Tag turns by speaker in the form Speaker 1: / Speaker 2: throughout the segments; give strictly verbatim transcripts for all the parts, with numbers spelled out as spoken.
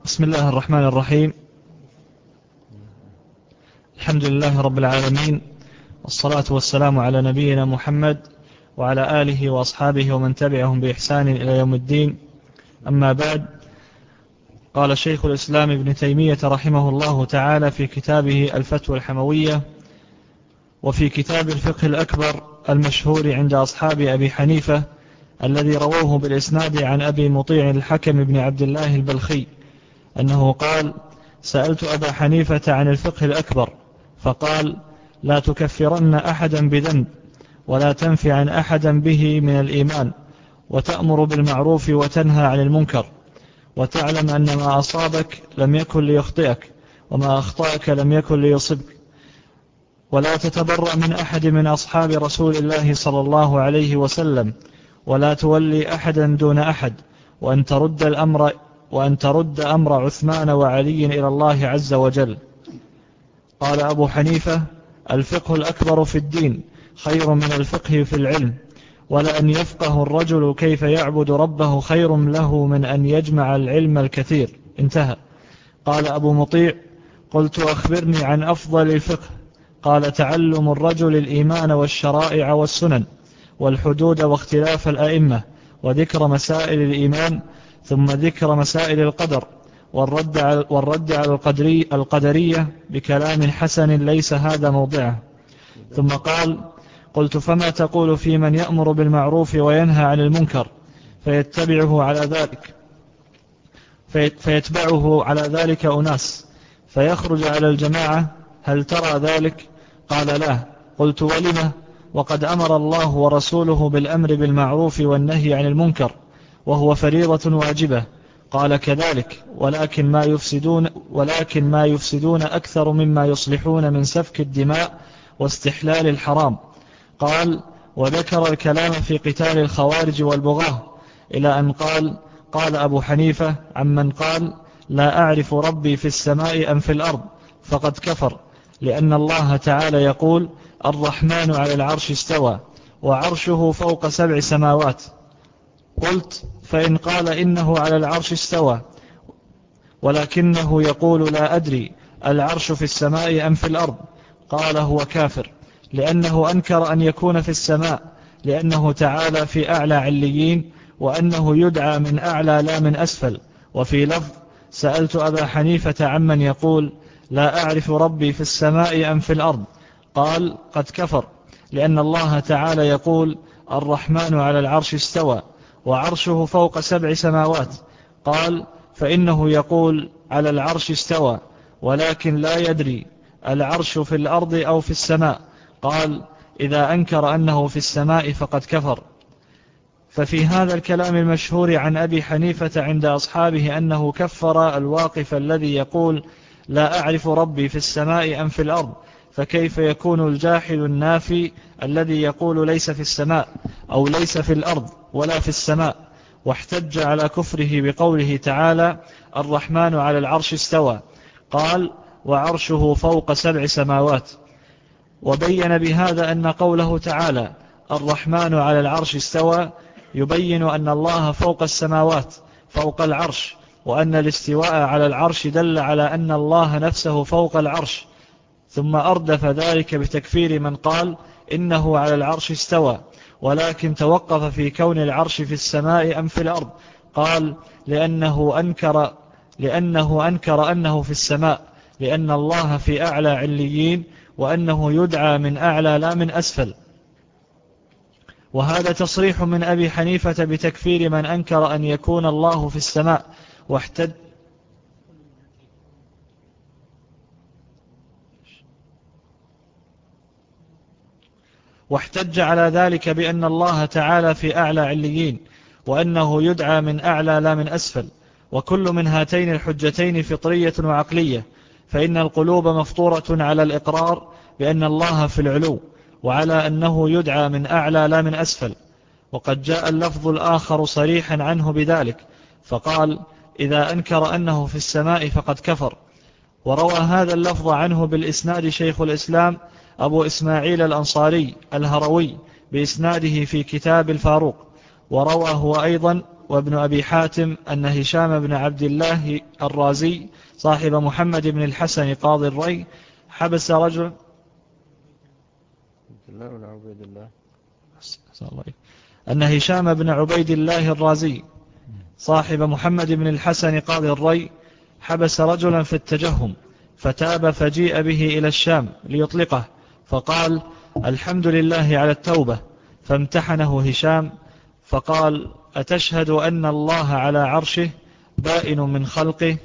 Speaker 1: بسم الله الرحمن الرحيم. الحمد لله رب العالمين، والصلاة والسلام على نبينا محمد وعلى آله وأصحابه ومن تبعهم بإحسان إلى يوم الدين. أما بعد، قال شيخ الإسلام ابن تيمية رحمه الله تعالى في كتابه الفتوى الحموية وفي كتاب الفقه الأكبر المشهور عند أصحاب أبي حنيفة الذي رووه بالإسناد عن أبي مطيع الحكم بن عبد الله البلخي أنه قال: سألت أبا حنيفة عن الفقه الأكبر فقال: لا تكفرن أحدا بذنب، ولا تنفي عن أحدا به من الإيمان، وتأمر بالمعروف وتنهى عن المنكر، وتعلم أن ما أصابك لم يكن ليخطئك، وما أخطأك لم يكن ليصبك، ولا تتبرأ من أحد من أصحاب رسول الله صلى الله عليه وسلم، ولا تولي أحدا دون أحد، وأن ترد الأمر وأن ترد أمر عثمان وعلي إلى الله عز وجل. قال أبو حنيفة: الفقه الأكبر في الدين خير من الفقه في العلم، ولأن يفقه الرجل كيف يعبد ربه خير له من أن يجمع العلم الكثير. انتهى. قال أبو مطيع: قلت أخبرني عن أفضل الفقه. قال: تعلم الرجل الإيمان والشرائع والسنن والحدود واختلاف الأئمة، وذكر مسائل الإيمان، ثم ذكر مسائل القدر، والرد على, والرد على القدري القدرية بكلام حسن ليس هذا موضعه. ثم قال: قلت: فما تقول في من يأمر بالمعروف وينهى عن المنكر فيتبعه على ذلك فيتبعه على ذلك أناس فيخرج على الجماعة، هل ترى ذلك؟ قال: لا. قلت: ولم؟ وقد أمر الله ورسوله بالأمر بالمعروف والنهي عن المنكر، وهو فريضة واجبة. قال: كذلك، ولكن ما يفسدون ولكن ما يفسدون أكثر مما يصلحون من سفك الدماء واستحلال الحرام. قال: وذكر الكلام في قتال الخوارج والبغاة إلى أن قال: قال أبو حنيفة عمن قال: لا أعرف ربي في السماء أم في الأرض فقد كفر، لأن الله تعالى يقول: الرحمن على العرش استوى وعرشه فوق سبع سماوات. قلت: فإن قال إنه على العرش استوى ولكنه يقول لا أدري العرش في السماء أم في الأرض، قال: هو كافر، لأنه أنكر أن يكون في السماء، لأنه تعالى في أعلى عليين، وأنه يدعى من أعلى لا من أسفل. وفي لفظ: سألت أبا حنيفة عمن يقول: لا أعرف ربي في السماء أم في الأرض، قال: قد كفر، لأن الله تعالى يقول: الرحمن على العرش استوى وعرشه فوق سبع سماوات. قال: فإنه يقول على العرش استوى ولكن لا يدري العرش في الأرض أو في السماء. قال: إذا أنكر أنه في السماء فقد كفر. ففي هذا الكلام المشهور عن أبي حنيفة عند أصحابه أنه كفر الواقف الذي يقول: لا أعرف ربي في السماء أم في الأرض، فكيف يكون الجاحد النافي الذي يقول ليس في السماء أو ليس في الأرض ولا في السماء؟ واحتج على كفره بقوله تعالى: الرحمن على العرش استوى، قال: وعرشه فوق سبع سماوات. وبين بهذا أن قوله تعالى: الرحمن على العرش استوى يبين أن الله فوق السماوات فوق العرش، وأن الاستواء على العرش دل على أن الله نفسه فوق العرش. ثم أردف ذلك بتكفير من قال إنه على العرش استوى ولكن توقف في كون العرش في السماء أم في الأرض. قال: لأنه أنكر, لأنه أنكر أنه في السماء، لأن الله في أعلى عليين، وأنه يدعى من أعلى لا من أسفل. وهذا تصريح من أبي حنيفة بتكفير من أنكر أن يكون الله في السماء. واحتج واحتج على ذلك بأن الله تعالى في أعلى عليين، وأنه يدعى من أعلى لا من أسفل. وكل من هاتين الحجتين فطرية وعقلية، فإن القلوب مفطورة على الإقرار بأن الله في العلو، وعلى أنه يدعى من أعلى لا من أسفل. وقد جاء اللفظ الآخر صريحا عنه بذلك، فقال: إذا أنكر أنه في السماء فقد كفر. وروى هذا اللفظ عنه بالإسناد شيخ الإسلام أبو إسماعيل الأنصاري الهروي بإسناده في كتاب الفاروق. وروى هو أيضا وابن أبي حاتم أن هشام بن عبد الله الرازي صاحب محمد بن الحسن قاضي الري حبس رجل أن هشام بن عبيد الله الرازي صاحب محمد بن الحسن قاضي الري حبس رجلا في التجهم، فتاب فجيء به إلى الشام ليطلقه، فقال: الحمد لله على التوبة. فامتحنه هشام فقال: أتشهد أن الله على عرشه بائن من خلقه؟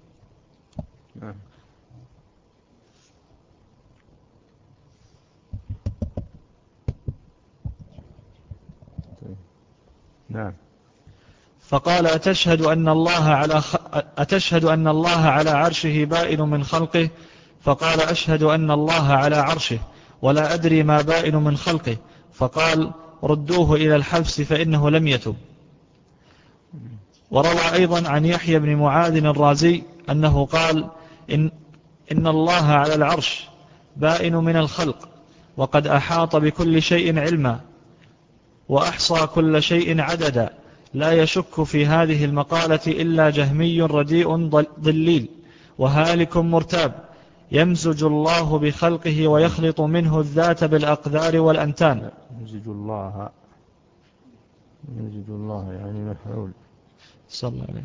Speaker 2: نعم.
Speaker 1: فقال: أتشهد أن الله على خ... أتشهد أن الله على عرشه بائن من خلقه؟ فقال: أشهد أن الله على عرشه ولا أدري ما بائن من خلقه. فقال: ردوه إلى الحبس فإنه لم يتب. وروى أيضا عن يحيى بن معاذ الرازي أنه قال: إن, إن الله على العرش بائن من الخلق، وقد أحاط بكل شيء علما، وأحصى كل شيء عددا، لا يشك في هذه المقالة إلا جهمي رديء ضليل وهالك مرتاب، يمزج الله بخلقه ويخلط منه الذات بالأقدار والأنتان.
Speaker 2: يمزج الله يمزج الله يعني مفعول.
Speaker 1: صلى الله عليه.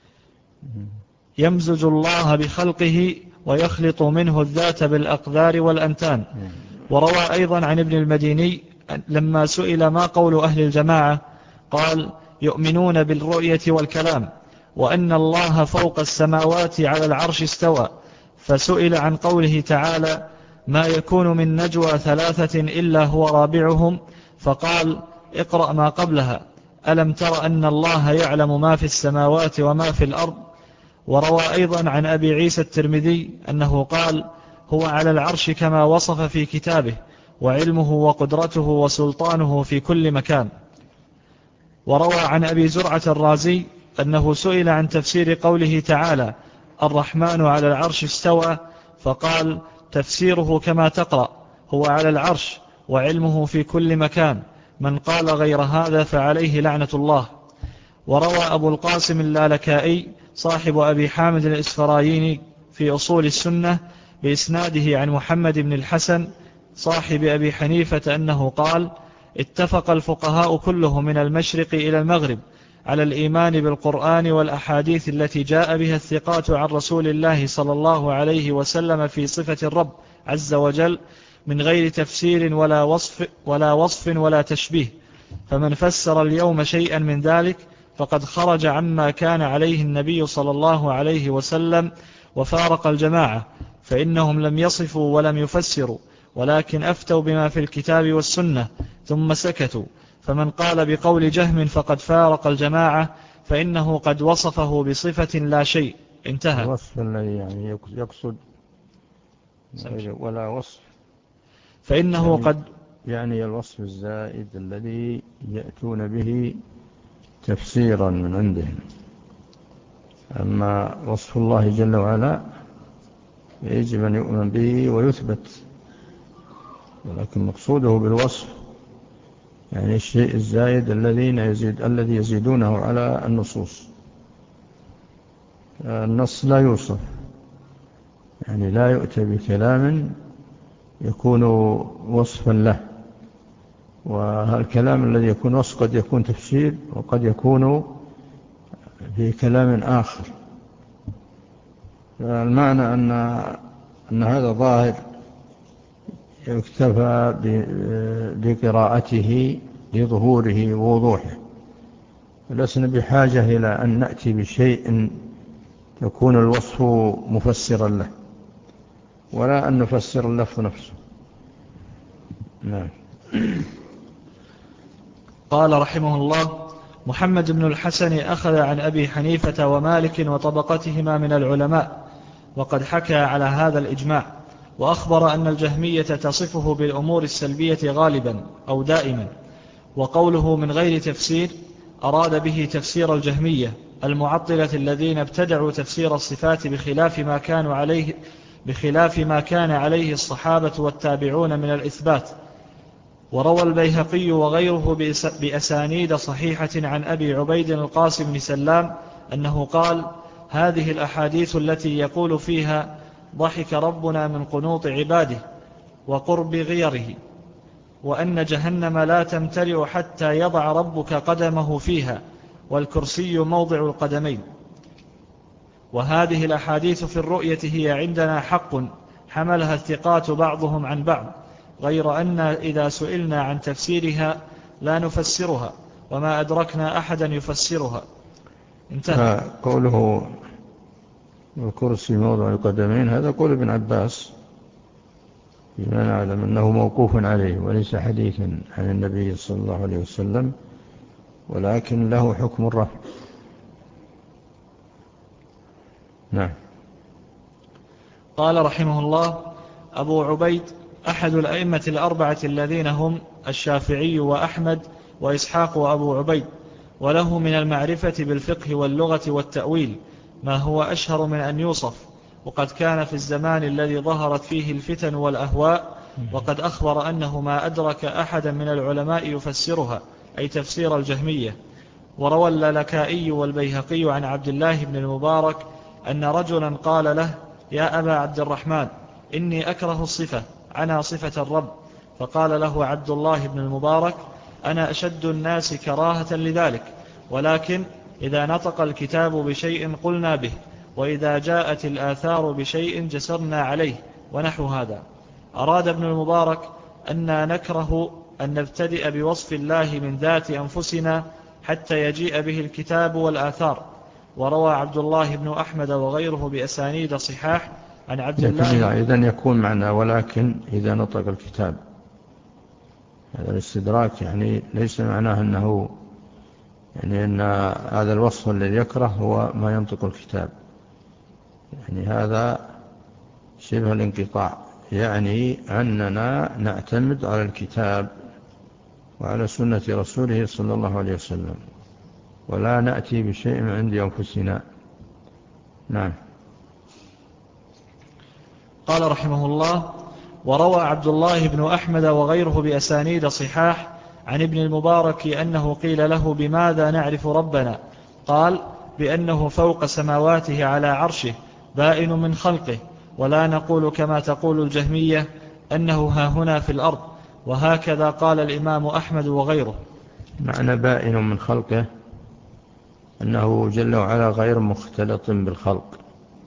Speaker 1: يمزج الله بخلقه ويخلط منه الذات بالأقدار والأنتان. وروى أيضا عن ابن المديني لما سئل ما قول أهل الجماعة قال: يؤمنون بالرؤية والكلام، وأن الله فوق السماوات على العرش استوى. فسئل عن قوله تعالى: ما يكون من نجوى ثلاثة إلا هو رابعهم، فقال: اقرأ ما قبلها: ألم تر أن الله يعلم ما في السماوات وما في الأرض. وروى أيضا عن أبي عيسى الترمذي أنه قال: هو على العرش كما وصف في كتابه، وعلمه وقدرته وسلطانه في كل مكان. وروى عن أبي زرعة الرازي أنه سئل عن تفسير قوله تعالى: الرحمن على العرش استوى، فقال: تفسيره كما تقرأ، هو على العرش وعلمه في كل مكان، من قال غير هذا فعليه لعنة الله. وروى أبو القاسم اللالكائي صاحب أبي حامد الإسفرايني في أصول السنة بإسناده عن محمد بن الحسن صاحب أبي حنيفة أنه قال: اتفق الفقهاء كلهم من المشرق إلى المغرب على الإيمان بالقرآن والأحاديث التي جاء بها الثقات عن رسول الله صلى الله عليه وسلم في صفة الرب عز وجل من غير تفسير ولا وصف ولا وصف ولا تشبيه. فمن فسر اليوم شيئا من ذلك فقد خرج عما كان عليه النبي صلى الله عليه وسلم وفارق الجماعة، فإنهم لم يصفوا ولم يفسروا، ولكن أفتوا بما في الكتاب والسنة ثم سكتوا. فمن قال بقول جهم فقد فارق الجماعة، فإنه قد وصفه بصفة لا شيء. انتهى.
Speaker 2: الوصف الذي يعني يقصد ولا وصف،
Speaker 1: فإنه
Speaker 2: يعني
Speaker 1: قد
Speaker 2: يعني الوصف الزائد الذي يأتون به تفسيرا من عندهم. أما وصف الله جل وعلا يجب أن يؤمن به ويثبت، ولكن مقصوده بالوصف يعني الشيء الزائد الذين يزيد الذي يزيدونه على النصوص. النص لا يوصف، يعني لا يؤتى بكلام يكون وصفا له، والكلام الذي يكون وصف قد يكون تفسير وقد يكون في كلام آخر. المعنى أن أن هذا ظاهر يكتفى بقراءته لظهوره ووضوحه، لسنا بحاجة إلى أن نأتي بشيء يكون الوصف مفسرا له، ولا أن نفسر اللفظ نفسه. نعم.
Speaker 1: قال رحمه الله: محمد بن الحسن أخذ عن أبي حنيفة ومالك وطبقتهما من العلماء، وقد حكى على هذا الإجماع، وأخبر أن الجهمية تصفه بالأمور السلبية غالبا أو دائما. وقوله من غير تفسير أراد به تفسير الجهمية المعطلة الذين ابتدعوا تفسير الصفات بخلاف ما كانوا عليه بخلاف ما كان عليه الصحابة والتابعون من الإثبات، وروى البيهقي وغيره بأسانيد صحيحة عن أبي عبيد القاسم بن سلام أنه قال: هذه الأحاديث التي يقول فيها ضحك ربنا من قنوط عباده وقرب غيره، وأن جهنم لا تمتلئ حتى يضع ربك قدمه فيها، والكرسي موضع القدمين. وهذه الأحاديث في الرؤية هي عندنا حق حملها الثقات بعضهم عن بعض، غير أن إذا سئلنا عن تفسيرها لا نفسرها، وما أدركنا أحدا يفسرها. انتهى.
Speaker 2: قوله الكرسي موضع القدمين هذا قول ابن عباس، بما نعلم أنه موقوف عليه وليس حديثا عن النبي صلى الله عليه وسلم، ولكن له حكم الرفع. نعم.
Speaker 1: قال رحمه الله: أبو عبيد أحد الأئمة الأربعة الذين هم الشافعي وأحمد وإسحاق وأبو عبيد، وله من المعرفة بالفقه واللغة والتأويل ما هو أشهر من أن يوصف، وقد كان في الزمان الذي ظهرت فيه الفتن والأهواء، وقد أخبر أنه ما أدرك أحدا من العلماء يفسرها، أي تفسير الجهمية. وروى اللالكائي والبيهقي عن عبد الله بن المبارك أن رجلا قال له: يا أبا عبد الرحمن، إني أكره الصفة عنا صفة الرب. فقال له عبد الله بن المبارك: أنا أشد الناس كراهة لذلك، ولكن إذا نطق الكتاب بشيء قلنا به، وإذا جاءت الآثار بشيء جسرنا عليه، ونحو هذا. أراد ابن المبارك أن نكره أن نبتدئ بوصف الله من ذات أنفسنا حتى يجيء به الكتاب والآثار. وروى عبد الله بن أحمد وغيره بأسانيد صحاح عن عبد الله.
Speaker 2: إذن يكون معنا ولكن إذا نطق الكتاب، هذا الاستدراك يعني ليس معناه أنه يعني أن هذا الوصف الذي يكره هو ما ينطق الكتاب، يعني هذا شبه الانقطاع، يعني أننا نعتمد على الكتاب وعلى سنة رسوله صلى الله عليه وسلم، ولا نأتي بشيء من عند أنفسنا. نعم.
Speaker 1: قال رحمه الله: وروى عبد الله بن أحمد وغيره بأسانيد صحاح عن ابن المبارك أنه قيل له: بماذا نعرف ربنا؟ قال: بأنه فوق سماواته على عرشه بائن من خلقه، ولا نقول كما تقول الجهمية أنه ها هنا في الأرض. وهكذا قال الإمام أحمد وغيره.
Speaker 2: معنى بائن من خلقه أنه جل وعلا غير مختلط بالخلق،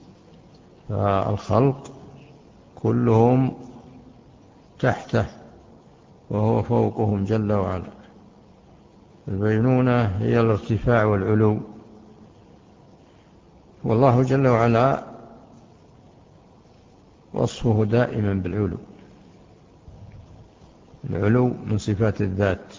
Speaker 2: فالخلق كلهم تحته وهو فوقهم جل وعلا. البينونة هي الارتفاع والعلو، والله جل وعلا وصفه دائما بالعلو، العلو من صفات الذات.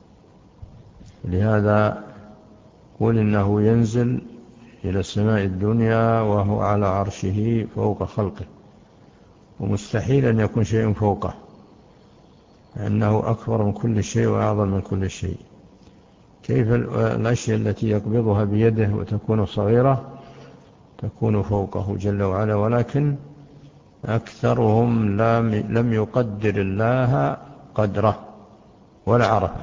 Speaker 2: لهذا قل إنه ينزل إلى السماء الدنيا وهو على عرشه فوق خلقه، ومستحيل أن يكون شيء فوقه، لأنه أكبر من كل شيء وأعظم من كل شيء. كيف الأشياء التي يقبضها بيده وتكون صغيرة تكون فوقه جل وعلا، ولكن أكثرهم لم يقدر الله قدره ولا عرفه.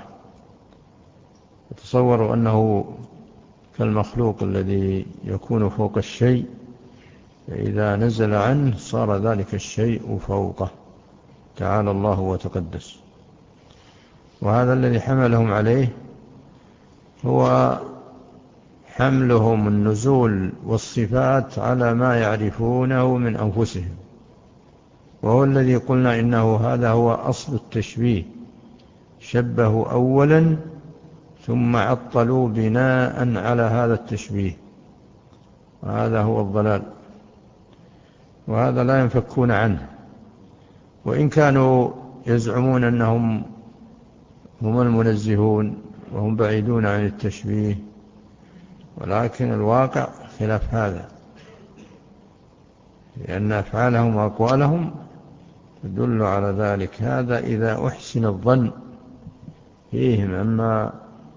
Speaker 2: تصوروا أنه كالمخلوق الذي يكون فوق الشيء، فإذا نزل عنه صار ذلك الشيء فوقه، تعالى الله وتقدس. وهذا الذي حملهم عليه هو حملهم النزول والصفات على ما يعرفونه من أنفسهم، وهو الذي قلنا إنه هذا هو أصل التشبيه، شبهوا أولا ثم عطلوا بناء على هذا التشبيه، وهذا هو الضلال، وهذا لا ينفكون عنه. وإن كانوا يزعمون أنهم هم المنزهون وهم بعيدون عن التشبيه، ولكن الواقع خلاف هذا، لأن أفعالهم وأقوالهم تدل على ذلك. هذا إذا أحسن الظن فيهم، أما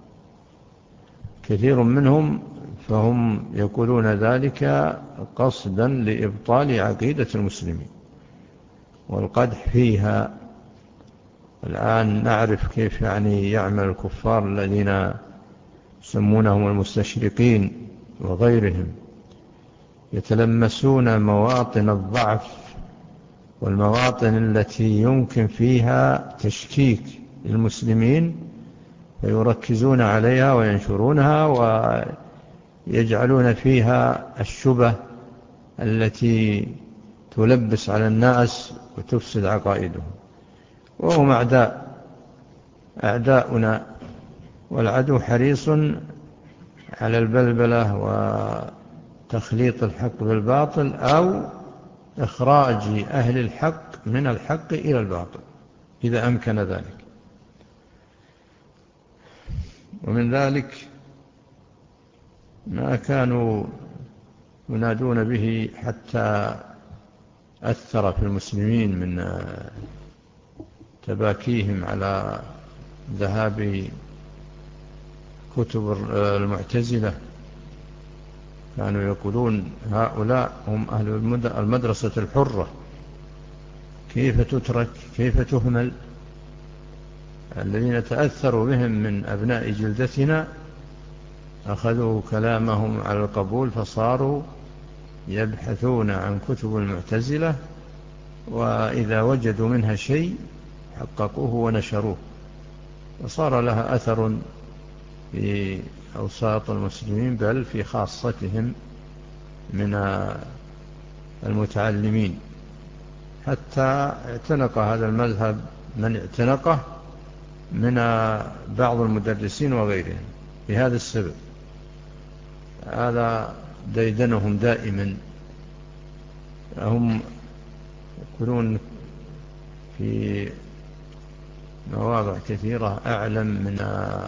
Speaker 2: كثير منهم فهم يقولون ذلك قصدا لإبطال عقيدة المسلمين والقدح فيها الآن نعرف كيف يعني يعمل الكفار الذين يسمونهم المستشرقين وغيرهم، يتلمسون مواطن الضعف والمواطن التي يمكن فيها تشكيك للمسلمين، فيركزون عليها وينشرونها ويجعلون فيها الشبه التي تلبس على الناس وتفسد عقائدهم. وهم أعداء أعداؤنا، والعدو حريص على البلبلة وتخليط الحق بالباطل أو إخراج أهل الحق من الحق إلى الباطل إذا أمكن ذلك. ومن ذلك ما كانوا ينادون به حتى أثر في المسلمين من تباكيهم على ذهاب كتب المعتزلة. كانوا يقولون هؤلاء هم أهل المدرسة الحرة، كيف تترك، كيف تهمل؟ الذين تأثروا بهم من أبناء جلدتنا أخذوا كلامهم على القبول، فصاروا يبحثون عن كتب المعتزلة، وإذا وجدوا منها شيء حققوه ونشروه، وصار لها أثر في أوساط المسلمين بل في خاصتهم من المتعلمين، حتى اعتنق هذا المذهب من اعتنقه من بعض المدرسين وغيرهم بهذا السبب. هذا ديدنهم دائما. هم يقولون في مواضع كثيرة أعلم من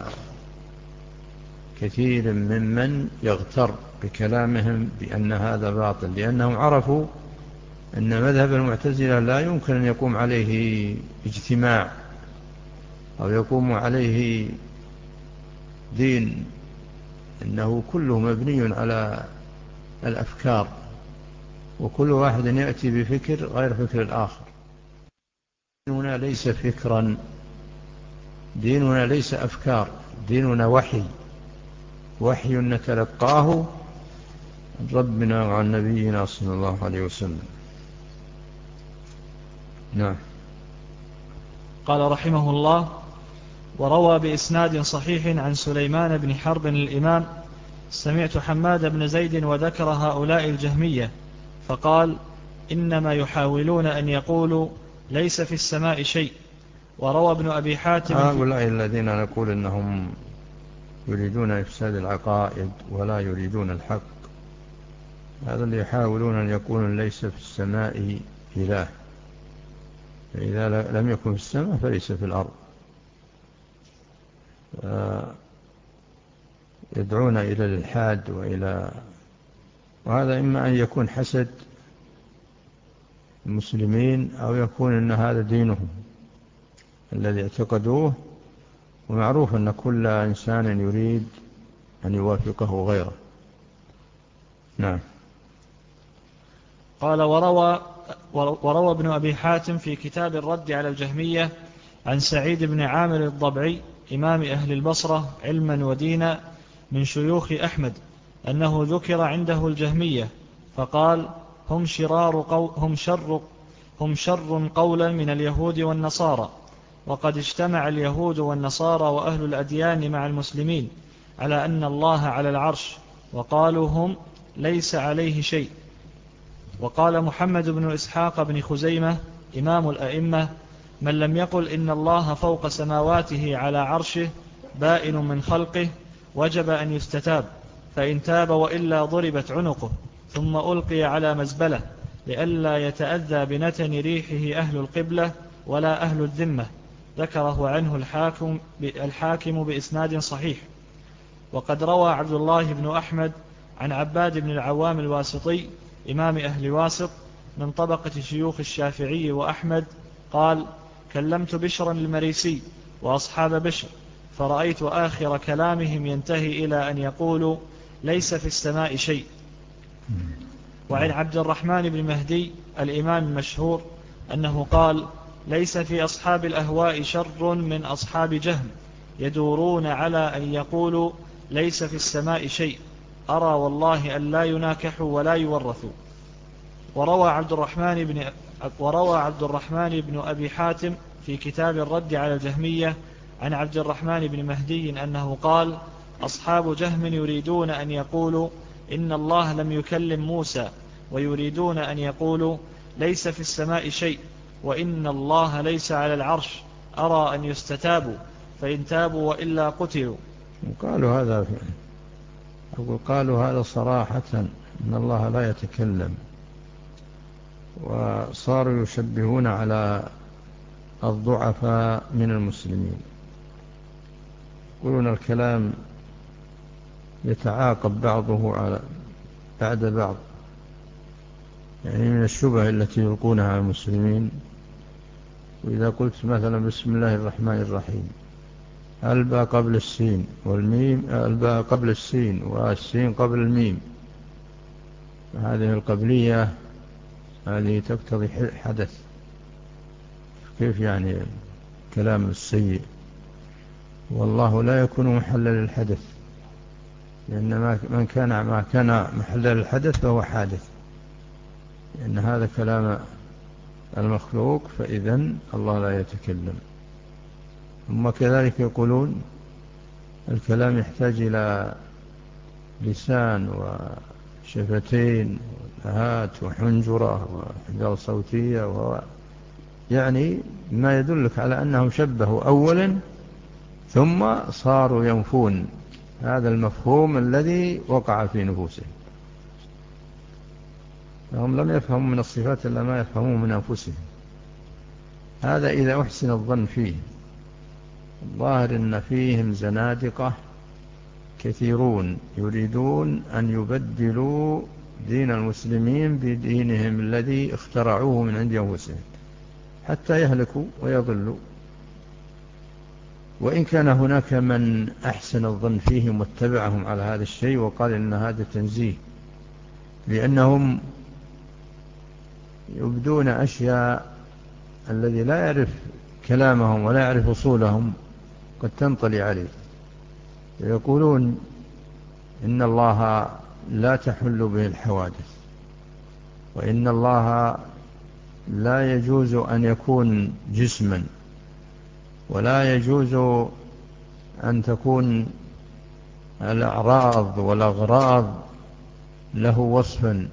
Speaker 2: كثير ممن يغتر بكلامهم بأن هذا باطل، لأنهم عرفوا أن مذهب المعتزلة لا يمكن أن يقوم عليه اجتماع أو يقوم عليه دين، إنه كله مبني على الأفكار، وكل واحد يأتي بفكر غير فكر الآخر. ديننا ليس فكرا، ديننا ليس أفكار، ديننا وحي، وحي نتلقاه عن ربنا وعن نبينا صلى الله عليه وسلم. نعم.
Speaker 1: قال رحمه الله: وروى بإسناد صحيح عن سليمان بن حرب الإمام: سمعت حماد بن زيد وذكر هؤلاء الجهمية فقال: إنما يحاولون أن يقولوا ليس في السماء شيء. وروى ابن أبي حاتم
Speaker 2: هؤلاء الذين نقول إنهم يريدون إفساد العقائد ولا يريدون الحق، هذا اللي يحاولون أن يقولوا ليس في السماء إله، فإذا لم يكن في السماء فليس في الأرض. يدعون إلى الإلحاد وإلى، وهذا إما أن يكون حسد المسلمين أو يكون أن هذا دينهم الذي اعتقدوه، ومعروف أن كل إنسان يريد أن يوافقه غيره. نعم.
Speaker 1: قال: وروى, وروى ابن أبي حاتم في كتاب الرد على الجهمية عن سعيد بن عامر الضبعي إمام أهل البصرة علما ودينا من شيوخ أحمد أنه ذكر عنده الجهمية فقال: هم شرار قو هم شر هم شر قولا من اليهود والنصارى، وقد اجتمع اليهود والنصارى وأهل الأديان مع المسلمين على أن الله على العرش، وقالوا هم ليس عليه شيء. وقال محمد بن إسحاق بن خزيمة إمام الأئمة: من لم يقل إن الله فوق سماواته على عرشه بائن من خلقه وجب أن يستتاب، فإن تاب وإلا ضربت عنقه ثم ألقي على مزبلة لئلا يتأذى بنتن ريحه أهل القبلة ولا أهل الذمة. ذكره عنه الحاكم, الحاكم بإسناد صحيح. وقد روى عبد الله بن أحمد عن عباد بن العوام الواسطي إمام أهل واسط من طبقة شيوخ الشافعي وأحمد قال: كلمت بشرا المريسي وأصحاب بشر فرأيت آخر كلامهم ينتهي إلى أن يقولوا ليس في السماء شيء. وعن عبد الرحمن بن مهدي الإمام المشهور أنه قال: ليس في أصحاب الأهواء شر من أصحاب جهم يدورون على أن يقولوا ليس في السماء شيء، أرى والله أن لا يناكحوا ولا يورثوا. وروى عبد الرحمن بن وروى عبد الرحمن بن أبي حاتم في كتاب الرد على الجهمية عن عبد الرحمن بن مهدي أنه قال: أصحاب جهم يريدون أن يقولوا إن الله لم يكلم موسى، ويريدون أن يقولوا ليس في السماء شيء، وإن الله ليس على العرش، أرى أن يستتابوا، فإن تابوا وإلا قتلوا.
Speaker 2: قالوا هذا أقول قالوا هذا صراحة إن الله لا يتكلم، وصاروا يشبهون على الضعفاء من المسلمين، يقولون الكلام يتعاقب بعضه على بعد بعض، يعني من الشبه التي يلقونها على المسلمين. وإذا قلت مثلا بسم الله الرحمن الرحيم، الباء قبل السين والميم، الباء قبل السين والسين قبل الميم، هذه القبلية هذه تقتضي حدث، كيف يعني كلام السيء؟ والله لا يكون محلا للحدث، لأن من كان ما كان محلا للحدث فهو حادث، لأن هذا كلام المخلوق، فإذن الله لا يتكلم. ثم كذلك يقولون الكلام يحتاج إلى لسان وشفتين ونهات وحنجرة وحجر صوتية، وهو يعني ما يدلك على أنهم شبهوا أولا ثم صاروا ينفون هذا المفهوم الذي وقع في نفوسهم. هم لم يفهموا من الصفات إلا ما يفهموا من أنفسهم. هذا إذا أحسن الظن فيه. الظاهر أن فيهم زنادقة كثيرون يريدون أن يبدلوا دين المسلمين بدينهم الذي اخترعوه من عند أنفسهم حتى يهلكوا ويضلوا. وإن كان هناك من أحسن الظن فيهم واتبعهم على هذا الشيء وقال إن هذا تنزيه، لأنهم يبدون أشياء الذي لا يعرف كلامهم ولا يعرف أصولهم قد تنطلي عليه. يقولون إن الله لا تحل به الحوادث، وإن الله لا يجوز أن يكون جسما، ولا يجوز أن تكون الأعراض والأغراض له وصفا.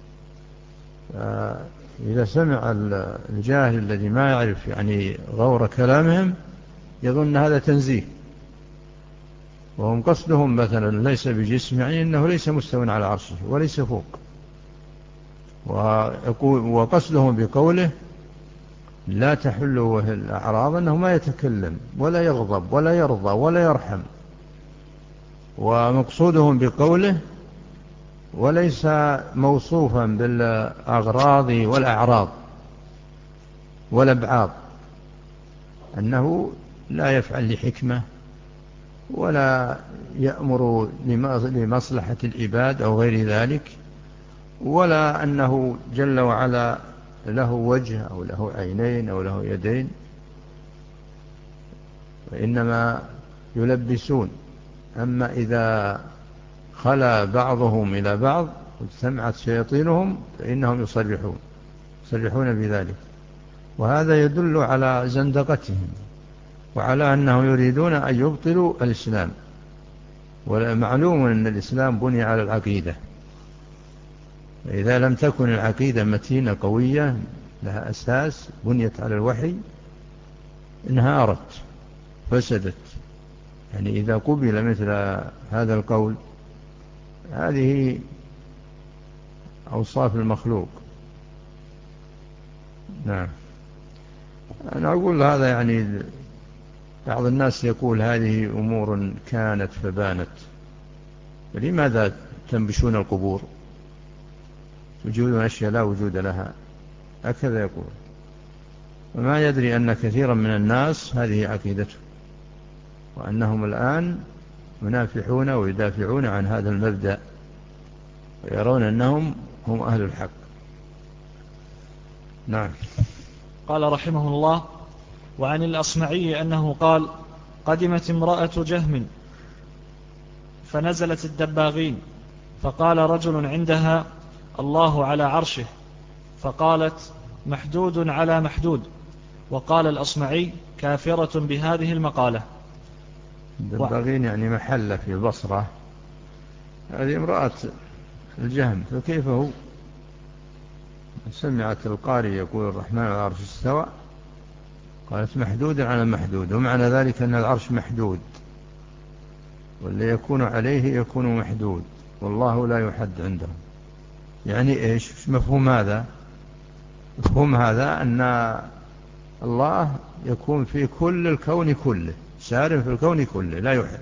Speaker 2: إذا سمع الجاهل الذي ما يعرف يعني غور كلامهم يظن هذا تنزيه، وهم قصدهم مثلا ليس بجسم، يعني أنه ليس مستوى على عرشه وليس فوق. وقصدهم بقوله لا تحل الأعراض أنه ما يتكلم ولا يغضب ولا يرضى ولا يرحم. ومقصودهم بقوله وليس موصوفا بالأغراض والأعراض والأبعاض، أنه لا يفعل لحكمة ولا يأمر لمصلحة العباد أو غير ذلك، ولا أنه جل وعلا له وجه أو له عينين أو له يدين، وإنما يلبسون. أما إذا خلا بعضهم إلى بعض واجتمعت شياطينهم فإنهم يصرحون يصرحون بذلك. وهذا يدل على زندقتهم وعلى أنهم يريدون أن يبطلوا الإسلام. ومعلوم أن الإسلام بني على العقيدة، فإذا لم تكن العقيدة متينة قوية لها أساس بنيت على الوحي انهارت فسدت. يعني إذا قبل مثل هذا القول، هذه أوصاف المخلوق. نعم. أنا أقول هذا يعني بعض الناس يقول هذه أمور كانت فبانت، فلماذا تنبشون القبور؟ وجود أشياء لا وجود لها، هكذا يقول. وما يدري أن كثيرا من الناس هذه عقيدته، وأنهم الآن منافحون ويدافعون عن هذا المبدأ ويرون أنهم هم أهل الحق. نعم.
Speaker 1: قال رحمه الله: وعن الأصمعي أنه قال: قدمت امرأة جهم فنزلت الدباغين، فقال رجل عندها: الله على عرشه، فقالت: محدود على محدود. وقال الأصمعي: كافرة بهذه المقالة.
Speaker 2: الدباغين يعني محلة في البصرة، هذه امرأة الجهم، فكيف هو؟ سمعت القارئ يقول الرحمن على العرش استوى، قالت محدود على محدود، ومعنى ذلك أن العرش محدود، واللي يكون عليه يكون محدود، والله لا يحد عنده. يعني إيش مفهوم هذا؟ مفهوم هذا أن الله يكون في كل الكون كله، سار في الكون كله لا يحد.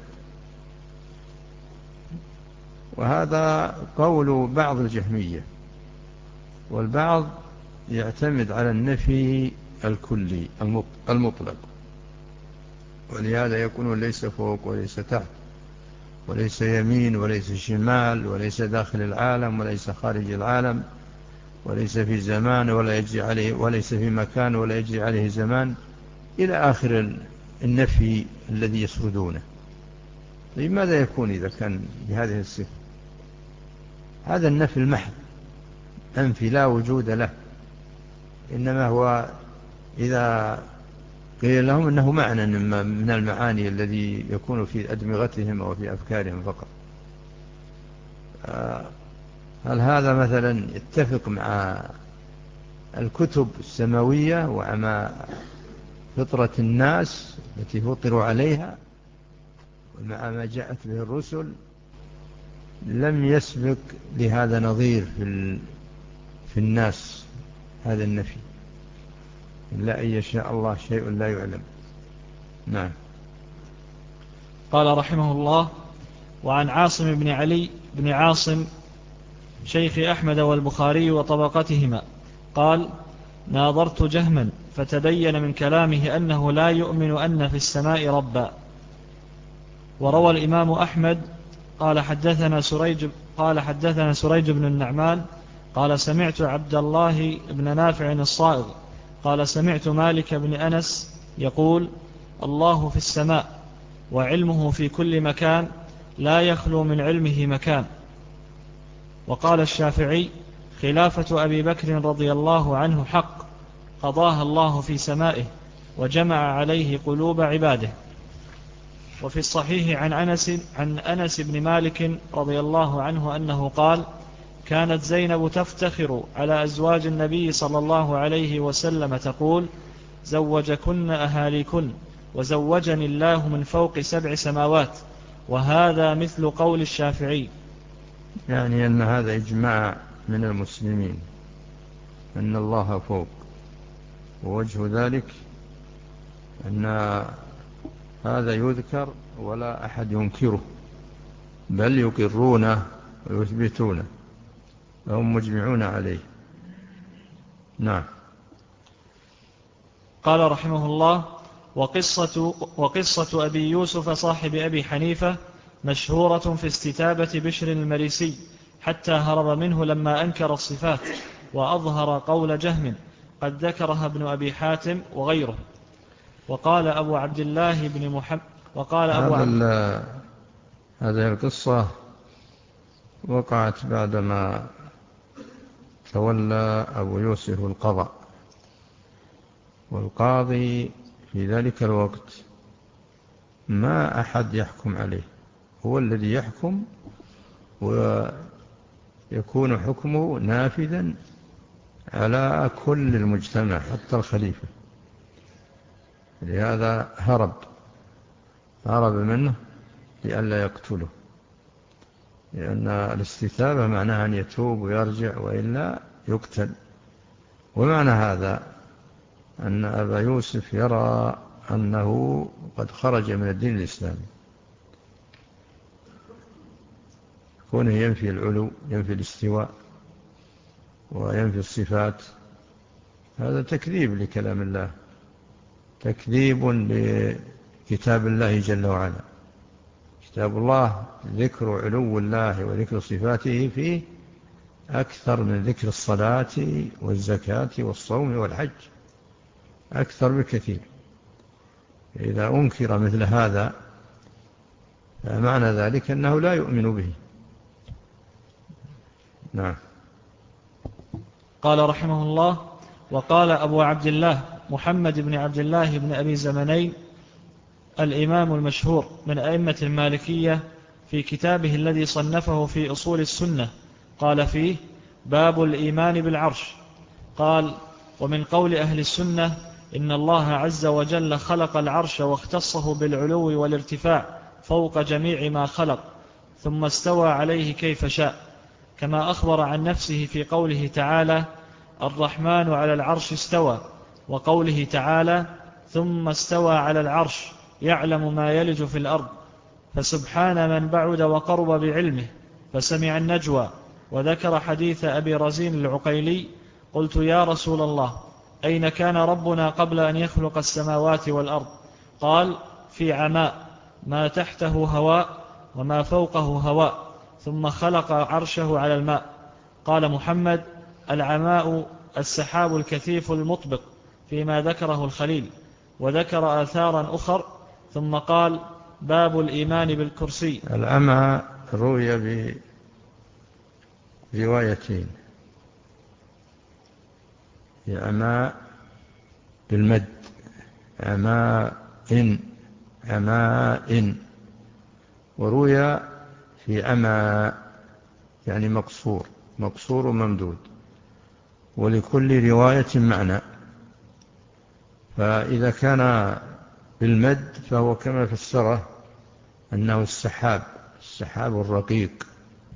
Speaker 2: وهذا قول بعض الجهمية، والبعض يعتمد على النفي الكلي المطلق، ولهذا يكون ليس فوق وليس تحت وليس يمين وليس شمال وليس داخل العالم وليس خارج العالم وليس في زمان ولا يجري عليه وليس في مكان ولا يجري عليه زمان إلى آخر النفي الذي يسردونه. طيب ماذا يكون إذا كان بهذه الصفة؟ هذا النفي المحض، أنفي لا وجود له، إنما هو إذا قيل لهم أنه معنى من المعاني الذي يكون في أدمغتهم أو في أفكارهم فقط. هل هذا مثلا يتفق مع الكتب السماوية ومع فطرة الناس التي فطروا عليها ومع ما جاءت به الرسل؟ لم يسبق لهذا نظير في في الناس هذا النفي، إلا أن يشاء الله شيء لا يعلم. نعم.
Speaker 1: قال رحمه الله: وعن عاصم بن علي بن عاصم شيخ أحمد والبخاري وطبقتهما قال: ناظرت جهما فتبين من كلامه أنه لا يؤمن أن في السماء ربا. وروى الإمام أحمد قال حدثنا سريج قال حدثنا سريج بن النعمان قال سمعت عبد الله بن نافع الصائغ قال سمعت مالك بن أنس يقول: الله في السماء وعلمه في كل مكان لا يخلو من علمه مكان. وقال الشافعي: خلافة أبي بكر رضي الله عنه حق، قضاها الله في سمائه وجمع عليه قلوب عباده. وفي الصحيح عن أنس, عن أنس بن مالك رضي الله عنه أنه قال: كانت زينب تفتخر على أزواج النبي صلى الله عليه وسلم تقول: زوجكن أهاليكن وزوجني الله من فوق سبع سماوات. وهذا مثل قول الشافعي.
Speaker 2: يعني أن هذا إجماع من المسلمين أن الله فوق، ووجه ذلك أن هذا يذكر ولا أحد ينكره، بل يقرونه ويثبتونه، فهم مجمعون عليه. نعم.
Speaker 1: قال رحمه الله: وقصة, وقصة أبي يوسف صاحب أبي حنيفة مشهورة في استتابة بشر المريسي حتى هرب منه لما أنكر الصفات وأظهر قول جهم، قد ذكرها ابن أبي حاتم وغيره. وقال أبو عبد الله بن محمد وقال أبو عبد
Speaker 2: هذه القصة وقعت بعدما تولى أبو يوسف القضاء، والقاضي في ذلك الوقت ما أحد يحكم عليه، هو الذي يحكم ويكون حكمه نافذا على كل المجتمع حتى الخليفة. لهذا هرب هرب منه لئلا يقتله، لأن الاستتابة معناها أن يتوب ويرجع وإلا يقتل. ومعنى هذا أن أبا يوسف يرى أنه قد خرج من الدين الإسلامي، كونه ينفي العلو، ينفي الاستواء، وينفي الصفات، هذا تكذيب لكلام الله، تكذيب لكتاب الله جل وعلا. كتاب الله ذكر علو الله وذكر صفاته فيه أكثر من ذكر الصلاة والزكاة والصوم والحج. أكثر بكثير. إذا أنكر مثل هذا فمعنى ذلك أنه لا يؤمن به. نعم.
Speaker 1: قال رحمه الله: وقال أبو عبد الله محمد بن عبد الله بن أبي زمنين الإمام المشهور من أئمة المالكية في كتابه الذي صنفه في أصول السنة، قال فيه: باب الإيمان بالعرش. قال: ومن قول أهل السنة إن الله عز وجل خلق العرش واختصه بالعلو والارتفاع فوق جميع ما خلق، ثم استوى عليه كيف شاء، كما أخبر عن نفسه في قوله تعالى: الرحمن على العرش استوى، وقوله تعالى: ثم استوى على العرش يعلم ما يلج في الأرض، فسبحان من بعد وقرب بعلمه فسمع النجوى. وذكر حديث أبي رزين العقيلي: قلت يا رسول الله، أين كان ربنا قبل أن يخلق السماوات والأرض؟ قال: في عماء، ما تحته هواء وما فوقه هواء، ثم خلق عرشه على الماء. قال محمد: العماء السحاب الكثيف المطبق، فيما ذكره الخليل. وذكر آثارا أخر، ثم قال: باب الإيمان بالكرسي.
Speaker 2: العمى روي بروايتين: عماء بالمد، عماء إن عماء إن، وروي في عمى يعني مقصور، مقصور وممدود، ولكل رواية معنى. فإذا كان بالمد فهو كما فسره أنه السحاب، السحاب الرقيق،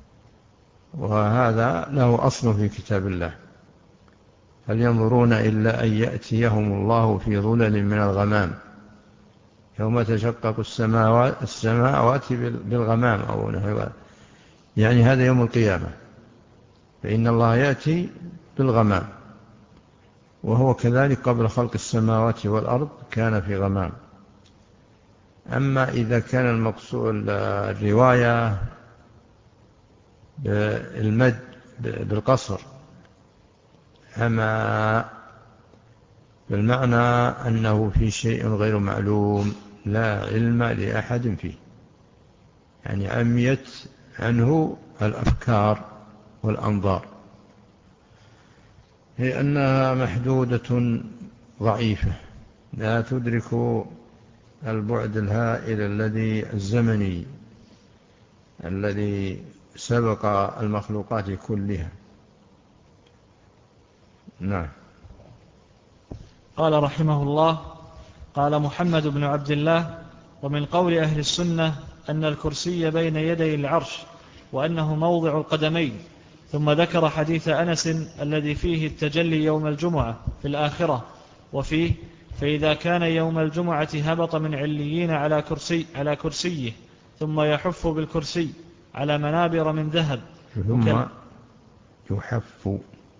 Speaker 2: وهذا له أصل في كتاب الله: هل ينظرون إلا أن يأتيهم الله في ظلل من الغمام يوم تشقق السماوات, السماوات بالغمام، أو يعني هذا يوم القيامة، فإن الله يأتي بالغمام، وهو كذلك قبل خلق السماوات والأرض كان في غمام. أما إذا كان المقصود الرواية بالمد بالقصر، أما بالمعنى أنه في شيء غير معلوم لا علم لأحد فيه، يعني عميت عنه الأفكار والأنظار، هي أنها محدودة ضعيفة لا تدرك البعد الهائل الذي الزمني الذي سبق المخلوقات كلها. نعم.
Speaker 1: قال رحمه الله: قال محمد بن عبد الله: ومن قول أهل السنة أن الكرسي بين يدي العرش، وأنه موضع القدمين. ثم ذكر حديث أنس الذي فيه التجلي يوم الجمعة في الآخرة، وفيه: فإذا كان يوم الجمعة هبط من عليين على كرسي على كرسيه، ثم يحف بالكرسي على منابر من ذهب.
Speaker 2: ثم يحف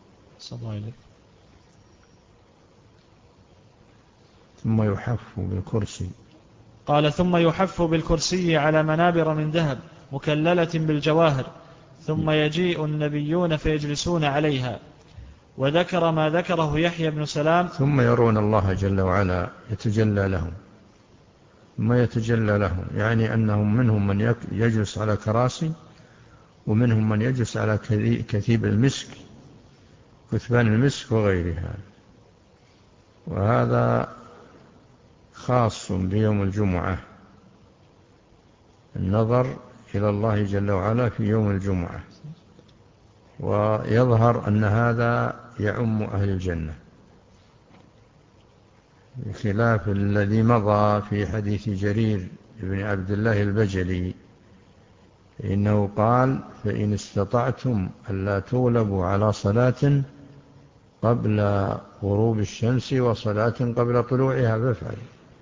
Speaker 2: ثم يحف بالكرسي.
Speaker 1: قال: ثم يحف بالكرسي على منابر من ذهب مكللة بالجواهر، ثم يجيء النبيون فيجلسون عليها. وذكر ما ذكره يحيى بن سلام:
Speaker 2: ثم يرون الله جل وعلا يتجلى لهم، ثم يتجلى لهم، يعني أنهم منهم من يجلس على كراسي، ومنهم من يجلس على كثيب المسك، كثبان المسك وغيرها. وهذا خاص بيوم الجمعة، النظر إلى الله جل وعلا في يوم الجمعة، ويظهر أن هذا يعم أهل الجنة، بخلاف الذي مضى في حديث جرير بن عبد الله البجلي، إنه قال: فإن استطعتم ألا تغلبوا على صلاة قبل غروب الشمس وصلاة قبل طلوعها فافعل.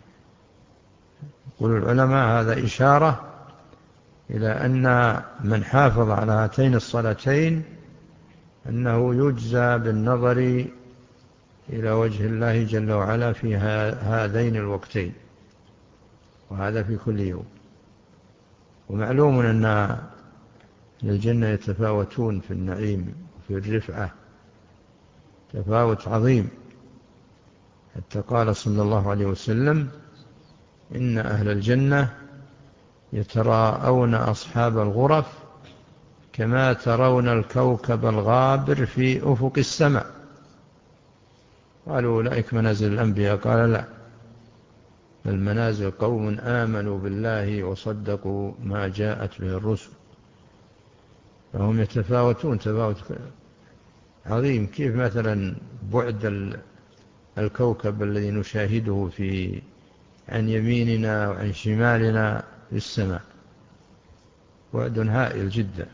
Speaker 2: يقول العلماء هذا إشارة إلى أن من حافظ على هاتين الصلاتين أنه يجزى بالنظر إلى وجه الله جل وعلا في هذين الوقتين، وهذا في كل يوم. ومعلوم أن الجنة يتفاوتون في النعيم وفي الرفعة تفاوت عظيم، حتى قال صلى الله عليه وسلم: إن أهل الجنة يتراءون أصحاب الغرف كما ترون الكوكب الغابر في أفق السماء. قالوا: أولئك منازل الأنبياء؟ قال: لا، المنازل قوم آمنوا بالله وصدقوا ما جاءت به الرسل، فهم يتفاوتون تفاوت عظيم. كيف مثلا بعد الكوكب الذي نشاهده في عن يميننا وعن شمالنا في السماء، بعد هائل جدا.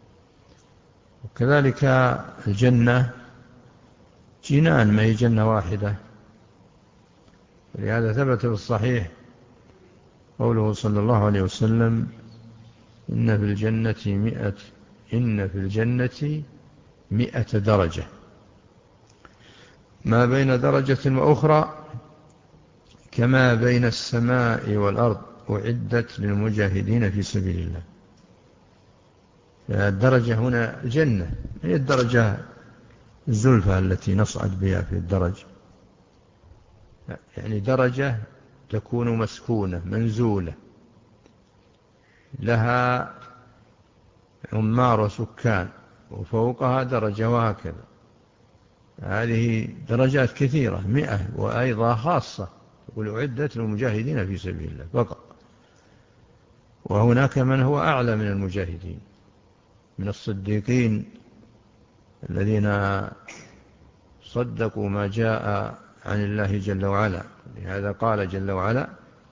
Speaker 2: وكذلك الجنة جنان، ما هي جنة واحدة. ولهذا ثبت في الصحيح قوله صلى الله عليه وسلم: إن في الجنة مئة إن في الجنة مئة درجة، ما بين درجة وأخرى كما بين السماء والأرض، أعدت للمجاهدين في سبيل الله. فالدرجة هنا الجنة، هي الدرجة الزلفى التي نصعد بها في الدرجة، يعني درجة تكون مسكونة منزولة، لها عمار وسكان، وفوقها درجة، وهكذا. هذه درجات كثيرة، مئة، وأيضا خاصة تقول أعدت للمجاهدين في سبيل الله فقط. وهناك من هو أعلى من المجاهدين، من الصديقين الذين صدقوا ما جاء عن الله جل وعلا. لهذا قال جل وعلا: